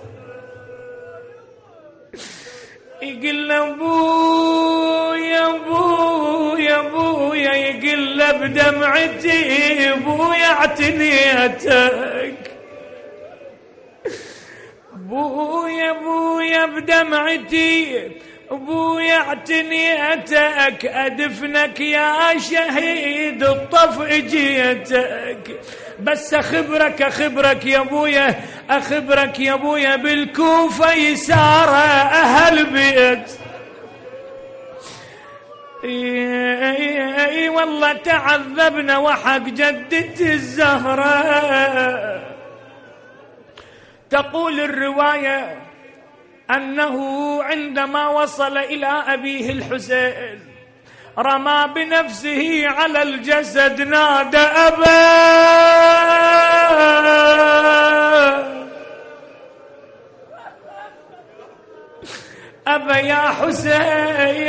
يقول له ابويا ابويا ابويا، يقول له بدمعتي ابويا اعتنيتك، ابويا ابويا بدمعتي ابويا اعتنيتك، ادفنك يا شهيد الطف اجيتك. بس اخبرك اخبرك يا ابويا اخبرك يا ابويا، بالكوفة يسارة اهل بيت، اي والله تعذبنا وحق جدتي الزهرة. تقول الرواية أنه عندما وصل إلى أبيه الحسين رمى بنفسه على الجسد، نادى أبا أبا يا حسين،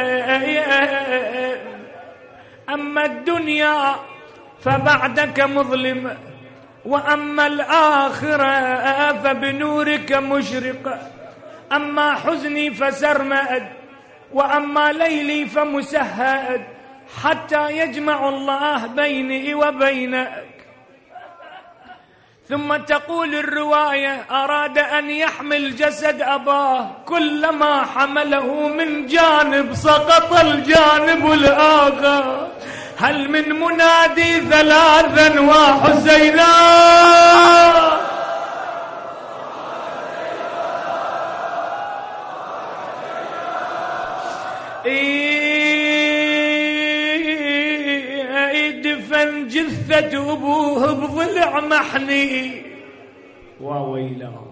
أما الدنيا فبعدك مظلمة، وأما الآخرة فبنورك مشرقة، أما حزني فسرمد، وأما ليلي فمسهد، حتى يجمع الله بيني وبينك. ثم تقول الرواية أراد أن يحمل جسد أباه، كلما حمله من جانب سقط الجانب الآخر. هل من منادي ثلاثا وحسينا، دفن جثة أبوه بضلع محني، وويله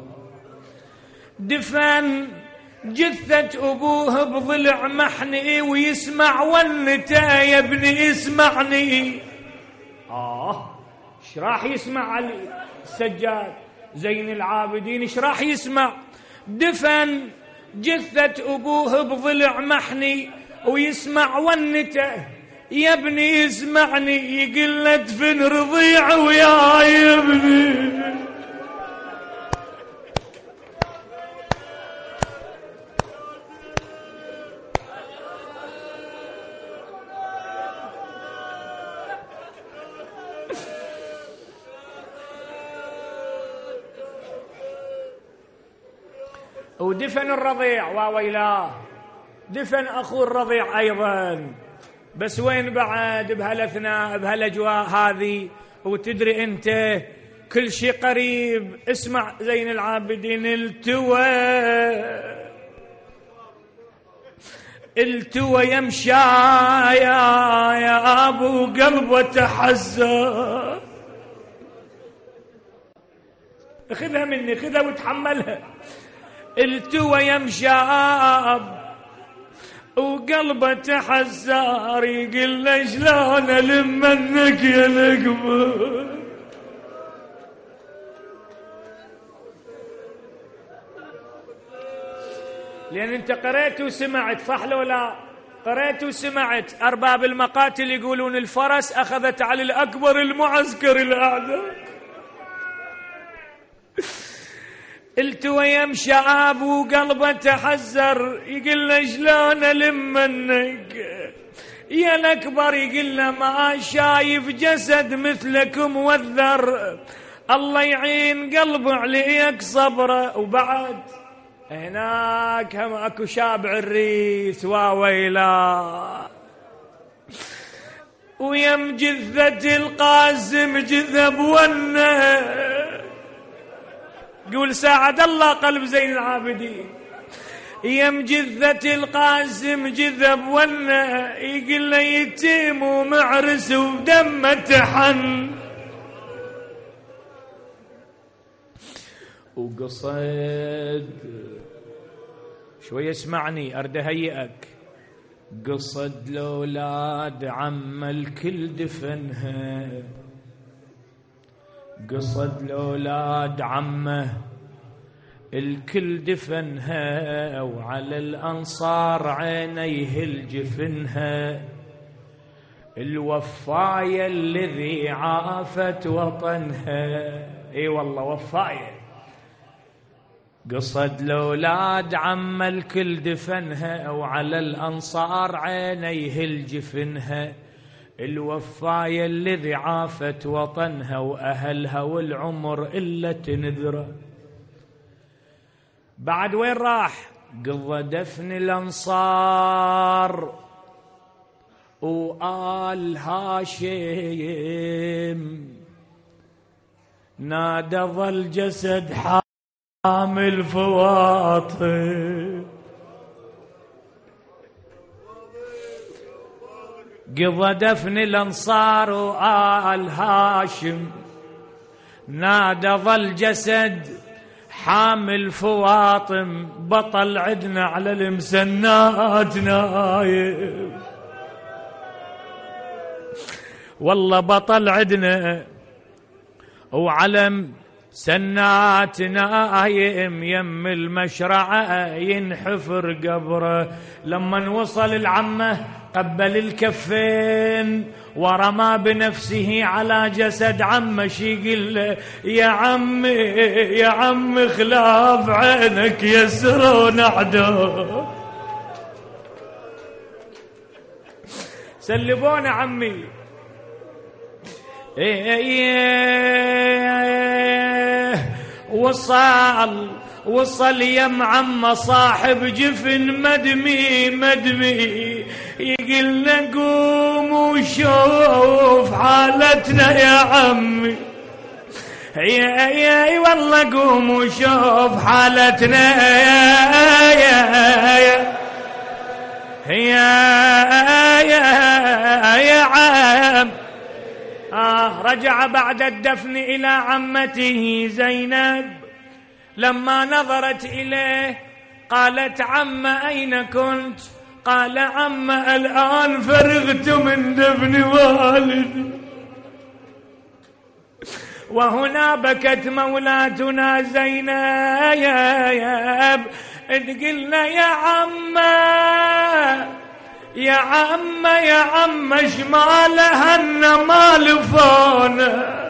دفن جثة أبوه بضلع محني، ويسمع ونته يا ابني اسمعني. آه ايش راح يسمع علي السجاد زين العابدين؟ ايش راح يسمع؟ دفن جثة أبوه بضلع محني ويسمع ونته يا ابني اسمعني، يقول له دفن رضيع ويا يا ابني. ودفن الرضيع واويلاه، دفن أخو الرضيع أيضا. بس وين بعد بهالاثناء بهالاجواء هذه وتدري انت كل شيء قريب؟ اسمع زين العابدين، التوى التوى يمشى يا يا ابو قلبه تحزن. خذها مني خذها وتحملها. التوى يمشى وقلبه تحزر، يقول له شلون الم منك يا نقبه. لان انت قريت وسمعت، صح لو لا؟ قريت وسمعت ارباب المقاتل يقولون الفرس اخذت على الاكبر المعسكر الاعلى. التوى يمشى ابو قلبه تحزر، يقول له شلون الم منك. يا الأكبر يقول له ما شايف جسد مثلك موذر، الله يعين قلب عليك صبره. وبعد هناك هم اكو شابع الريس واويلا، ويم جثة القاسم جذب ونه. قول ساعد الله قلب زين العابدين. يم جثة القاسم جذب ونه، يقول له يتيم ومعرس ودمه تحن. وقصد شوي اسمعني ارد اهيئك، قصد لولاد عم الكل دفنها، قصد لولاد عمه الكل دفنها، وعلى الأنصار عينيه الجفنها، الوفاية الذي عافت وطنها. اي والله وفاية. قصد لولاد عم الكل دفنها، وعلى الأنصار عينيه الجفنها، الوفاية الذي عافت وطنها، وأهلها والعمر إلا تنذره. بعد وين راح؟ قضى دفن الأنصار وآل هاشم، نادى ظل جسد حامل فواطم. قضى دفن الأنصار وآل هاشم، نادى ظل جسد حامل فواطم، بطل عدنا على المسنات نايم. والله بطل عدنا وعلم سنات نايم، يم المشرعة ينحفر قبره. لما وصل العمه قبل الكفين ورمى بنفسه على جسد عمه، شيقل له يا عمي يا عم خلاف عينك يسرون عدو، سلبونا عمي. ايه وصل وصل يم عم صاحب جفن مدمي مدمي، يقلنا قوم وشوف حالتنا يا عمي. يا يا والله قوم وشوف حالتنا يا يا يا يا يا عم. آه رجع بعد الدفن إلى عمته زينب، لما نظرت إليه قالت عم أين كنت؟ قال عم الآن فرغت من دفن والدي. وهنا بكت مولاتنا زينب، تقلنا يا عم يا عم يا عم شمالها النمال فونا،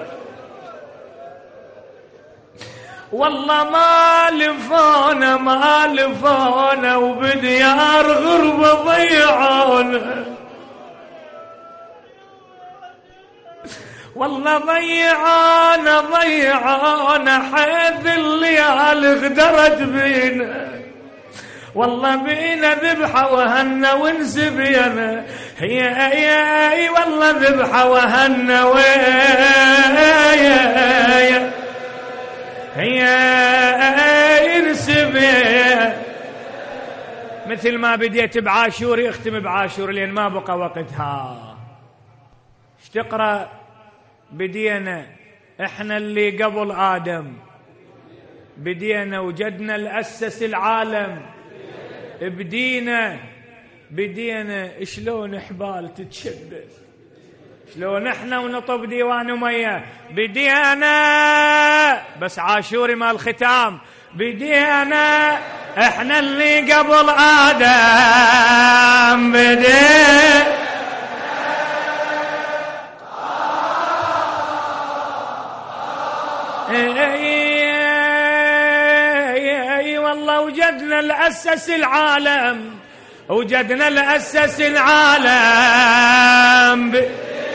والله ما لفونا ما لفونا، وبديار غربة ضيعونا، والله ضيعونا ضيعونا، حيث الليالي غدرت بينا، والله بينا ذبحة وهنا ونسبينا. هي هي والله ذبحة وهنا ويا هي نسبي. مثل ما بديت بعاشور يختم بعاشور لين ما بقى وقتها. ايش تقرأ؟ بدينا احنا اللي قبل آدم، بدينا وجدنا الأسس العالم، بدينا بدينا شلون حبال تتشدد، شلون احنا ونطب ديوان أمية. بدينا بس عاشوري مال الختام، بدينا احنا اللي قبل آدم، بدينا اي والله وجدنا الأسس العالم، وجدنا لأسس العالم ب...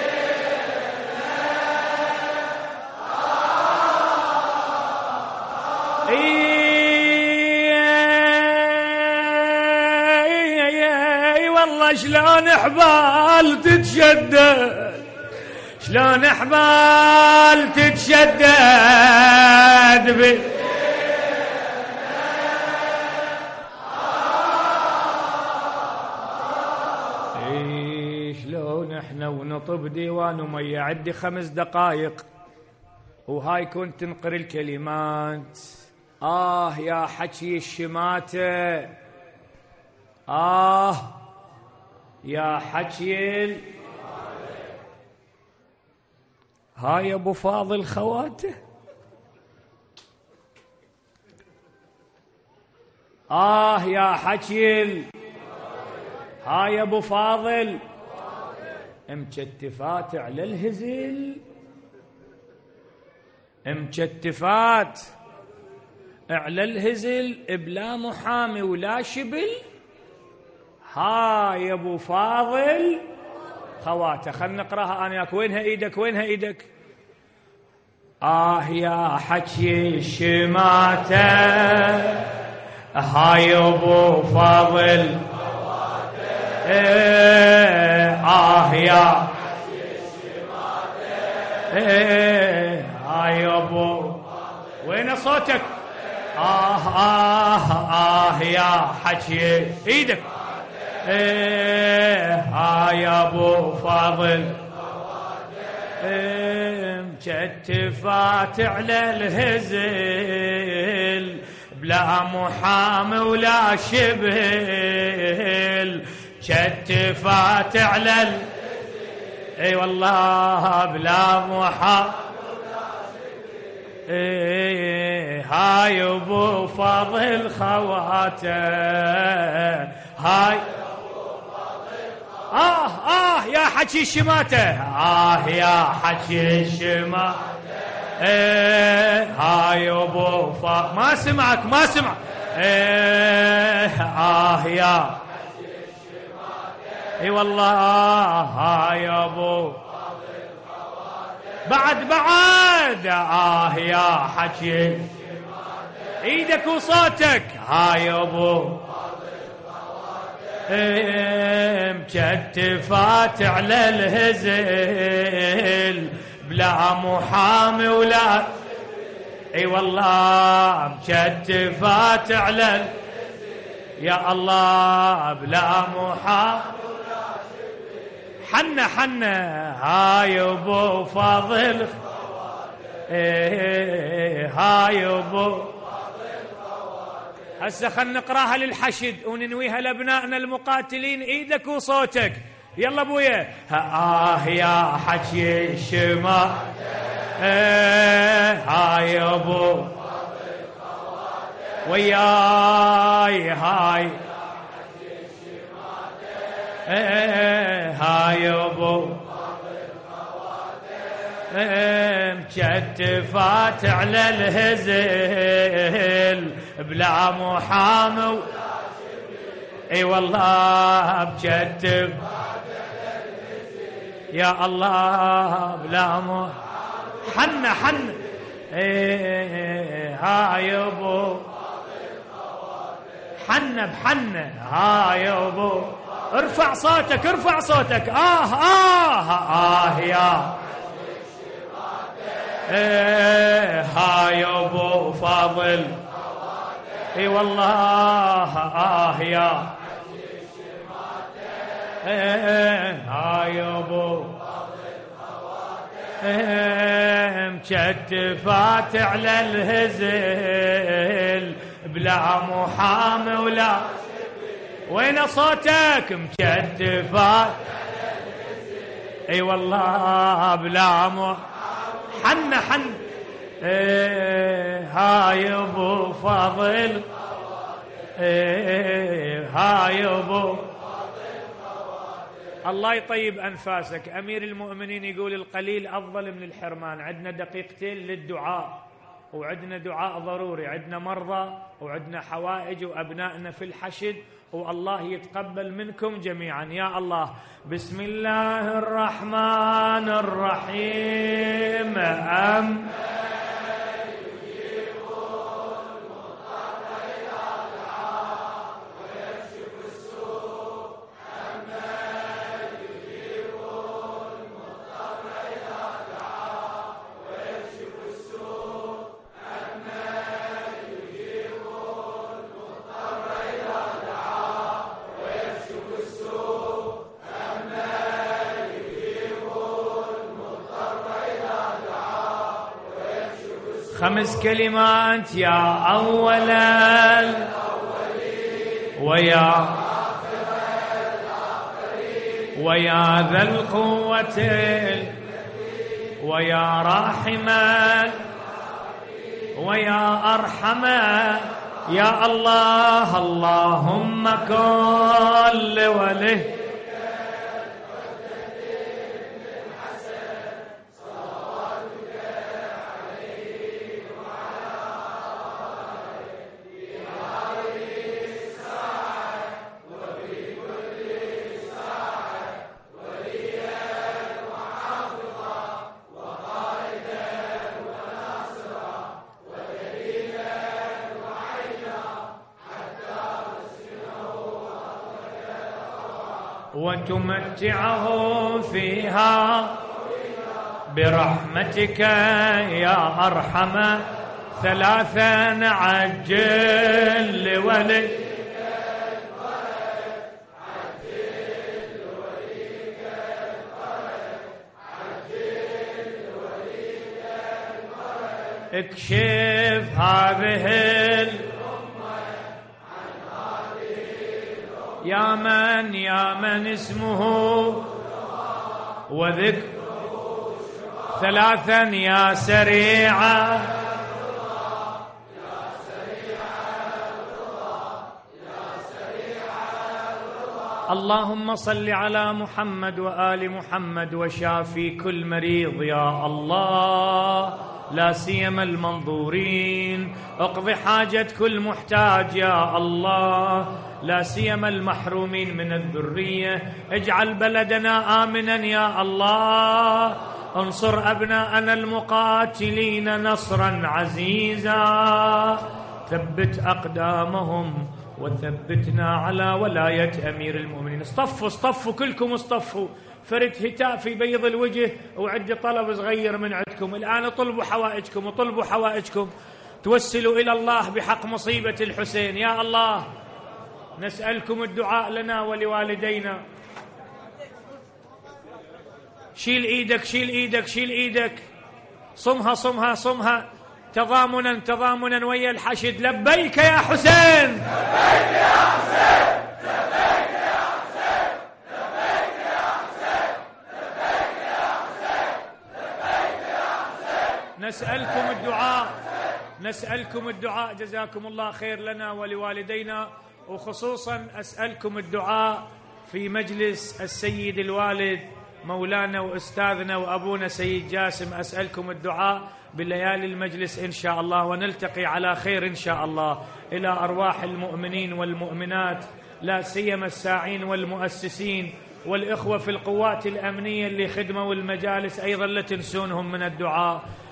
اي والله شلون حبال تتشدد، شلون حبال تتشدد ب... شلون احنا ونطب ديوان ومية عدي خمس دقايق وهاي كنت تنقر الكلمات. آه يا حكي الشماتة، آه يا حكي. هاي أبو فاضل خواته، آه يا حكي. هاي أبو فاضل مكتفات على الهزل، مكتفات على الهزل بلا محامي ولا شبل. هاي ابو فاضل خواته. خلنا نقراها انا وياك. وينها ايدك؟ وينها ايدك؟ اه يا حكي الشماته، هاي ابو فاضل آه يا إيه هاي أبو. وين صوتك؟ آه آه آه يا حكي إيدك. إيه هاي أبو فاضل إيه مكتفات على الهزل بلا محامي ولا شبل، كتفات على ال... اي والله بلا محا. اي هاي ابو فاضل خواته، هاي اه اه يا حكي الشماته، اه يا حكي الشماته. ايه هاي ابو فاضل. ما سمعك ما سمعك. ايه اه يا اي والله هاي ابو بعد بعد. اه يا حكي ايدك وصوتك. هاي ابو مكتفات على الهزل بلا محامي ولا اي والله مكتفات على ال... يا الله بلا محامي. حنا حنا هاي ابو فاضل ايه هاي ابو. هسه خلنا نقراها للحشد وننويها لابنائنا المقاتلين. ايدك وصوتك يلا ابويا. اه يا حكي الشما ايه هاي ابو وياي. هاي ايه هاي ابو مكتفات على الهزل بلا محامي. اي والله مكتف يا الله بلا محامي. حنا حنا ايه هاي ابو حنا بحنا. هاي ابو ارفع صوتك ارفع صوتك. آه آه آه يا إيه هاي أبو فاضل. اي والله آه يا إيه هاي أبو إيه مكتفات على الهزل بلا محامي ولا. وين صوتك؟ مكتفات اي والله بلا م... حنا حنا ايه هاي ابو فاضل ايه هاي ابو. الله يطيب انفاسك. امير المؤمنين يقول القليل افضل من الحرمان. عندنا دقيقتين للدعاء وعندنا دعاء ضروري، عندنا مرضى وعندنا حوائج وأبنائنا في الحشد، والله يتقبل منكم جميعا يا الله. بسم الله الرحمن الرحيم. أم خمس كلمات يا أولا ويا ويا ذا القوة ويا راحما ويا أرحما يا الله. اللهم كن لوليه وتمتعه فيها برحمتك يا أرحم. ثلاثا عجل لولي اكشف هذه يا من يا من اسمه وذكر. ثلاثا يا سريعا اللهم صل على محمد وآل محمد وشافي كل مريض يا الله، لا سيما المنظورين. اقض حاجة كل محتاج يا الله، لا سيما المحرومين من الذرية. اجعل بلدنا آمنا يا الله. انصر أبناءنا المقاتلين نصرا عزيزا. ثبت أقدامهم وثبتنا على ولاية أمير المؤمنين. اصطفوا اصطفوا كلكم اصطفوا. فرد هتاء في بيض الوجه وعد طلب صغير من عندكم الآن. طلبوا حوائجكم وطلبوا حوائجكم، توسلوا إلى الله بحق مصيبة الحسين يا الله. نسألكم الدعاء لنا ولوالدينا. شيل إيدك شيل إيدك شيل إيدك، صمها صمها صمها، تضامنا تضامنا ويا الحشد. لبيك يا حسين لبيك يا حسين لبيك يا حسين لبيك يا حسين لبيك يا حسين لبيك يا حسين. نسألكم الدعاء نسألكم الدعاء جزاكم الله خير لنا ولوالدينا، وخصوصا أسألكم الدعاء في مجلس السيد الوالد مولانا وأستاذنا وأبونا سيد جاسم. أسألكم الدعاء بليالي المجلس إن شاء الله، ونلتقي على خير إن شاء الله. إلى أرواح المؤمنين والمؤمنات، لا سيما الساعين والمؤسسين والإخوة في القوات الأمنية اللي خدموا المجالس، أيضا لا تنسونهم من الدعاء.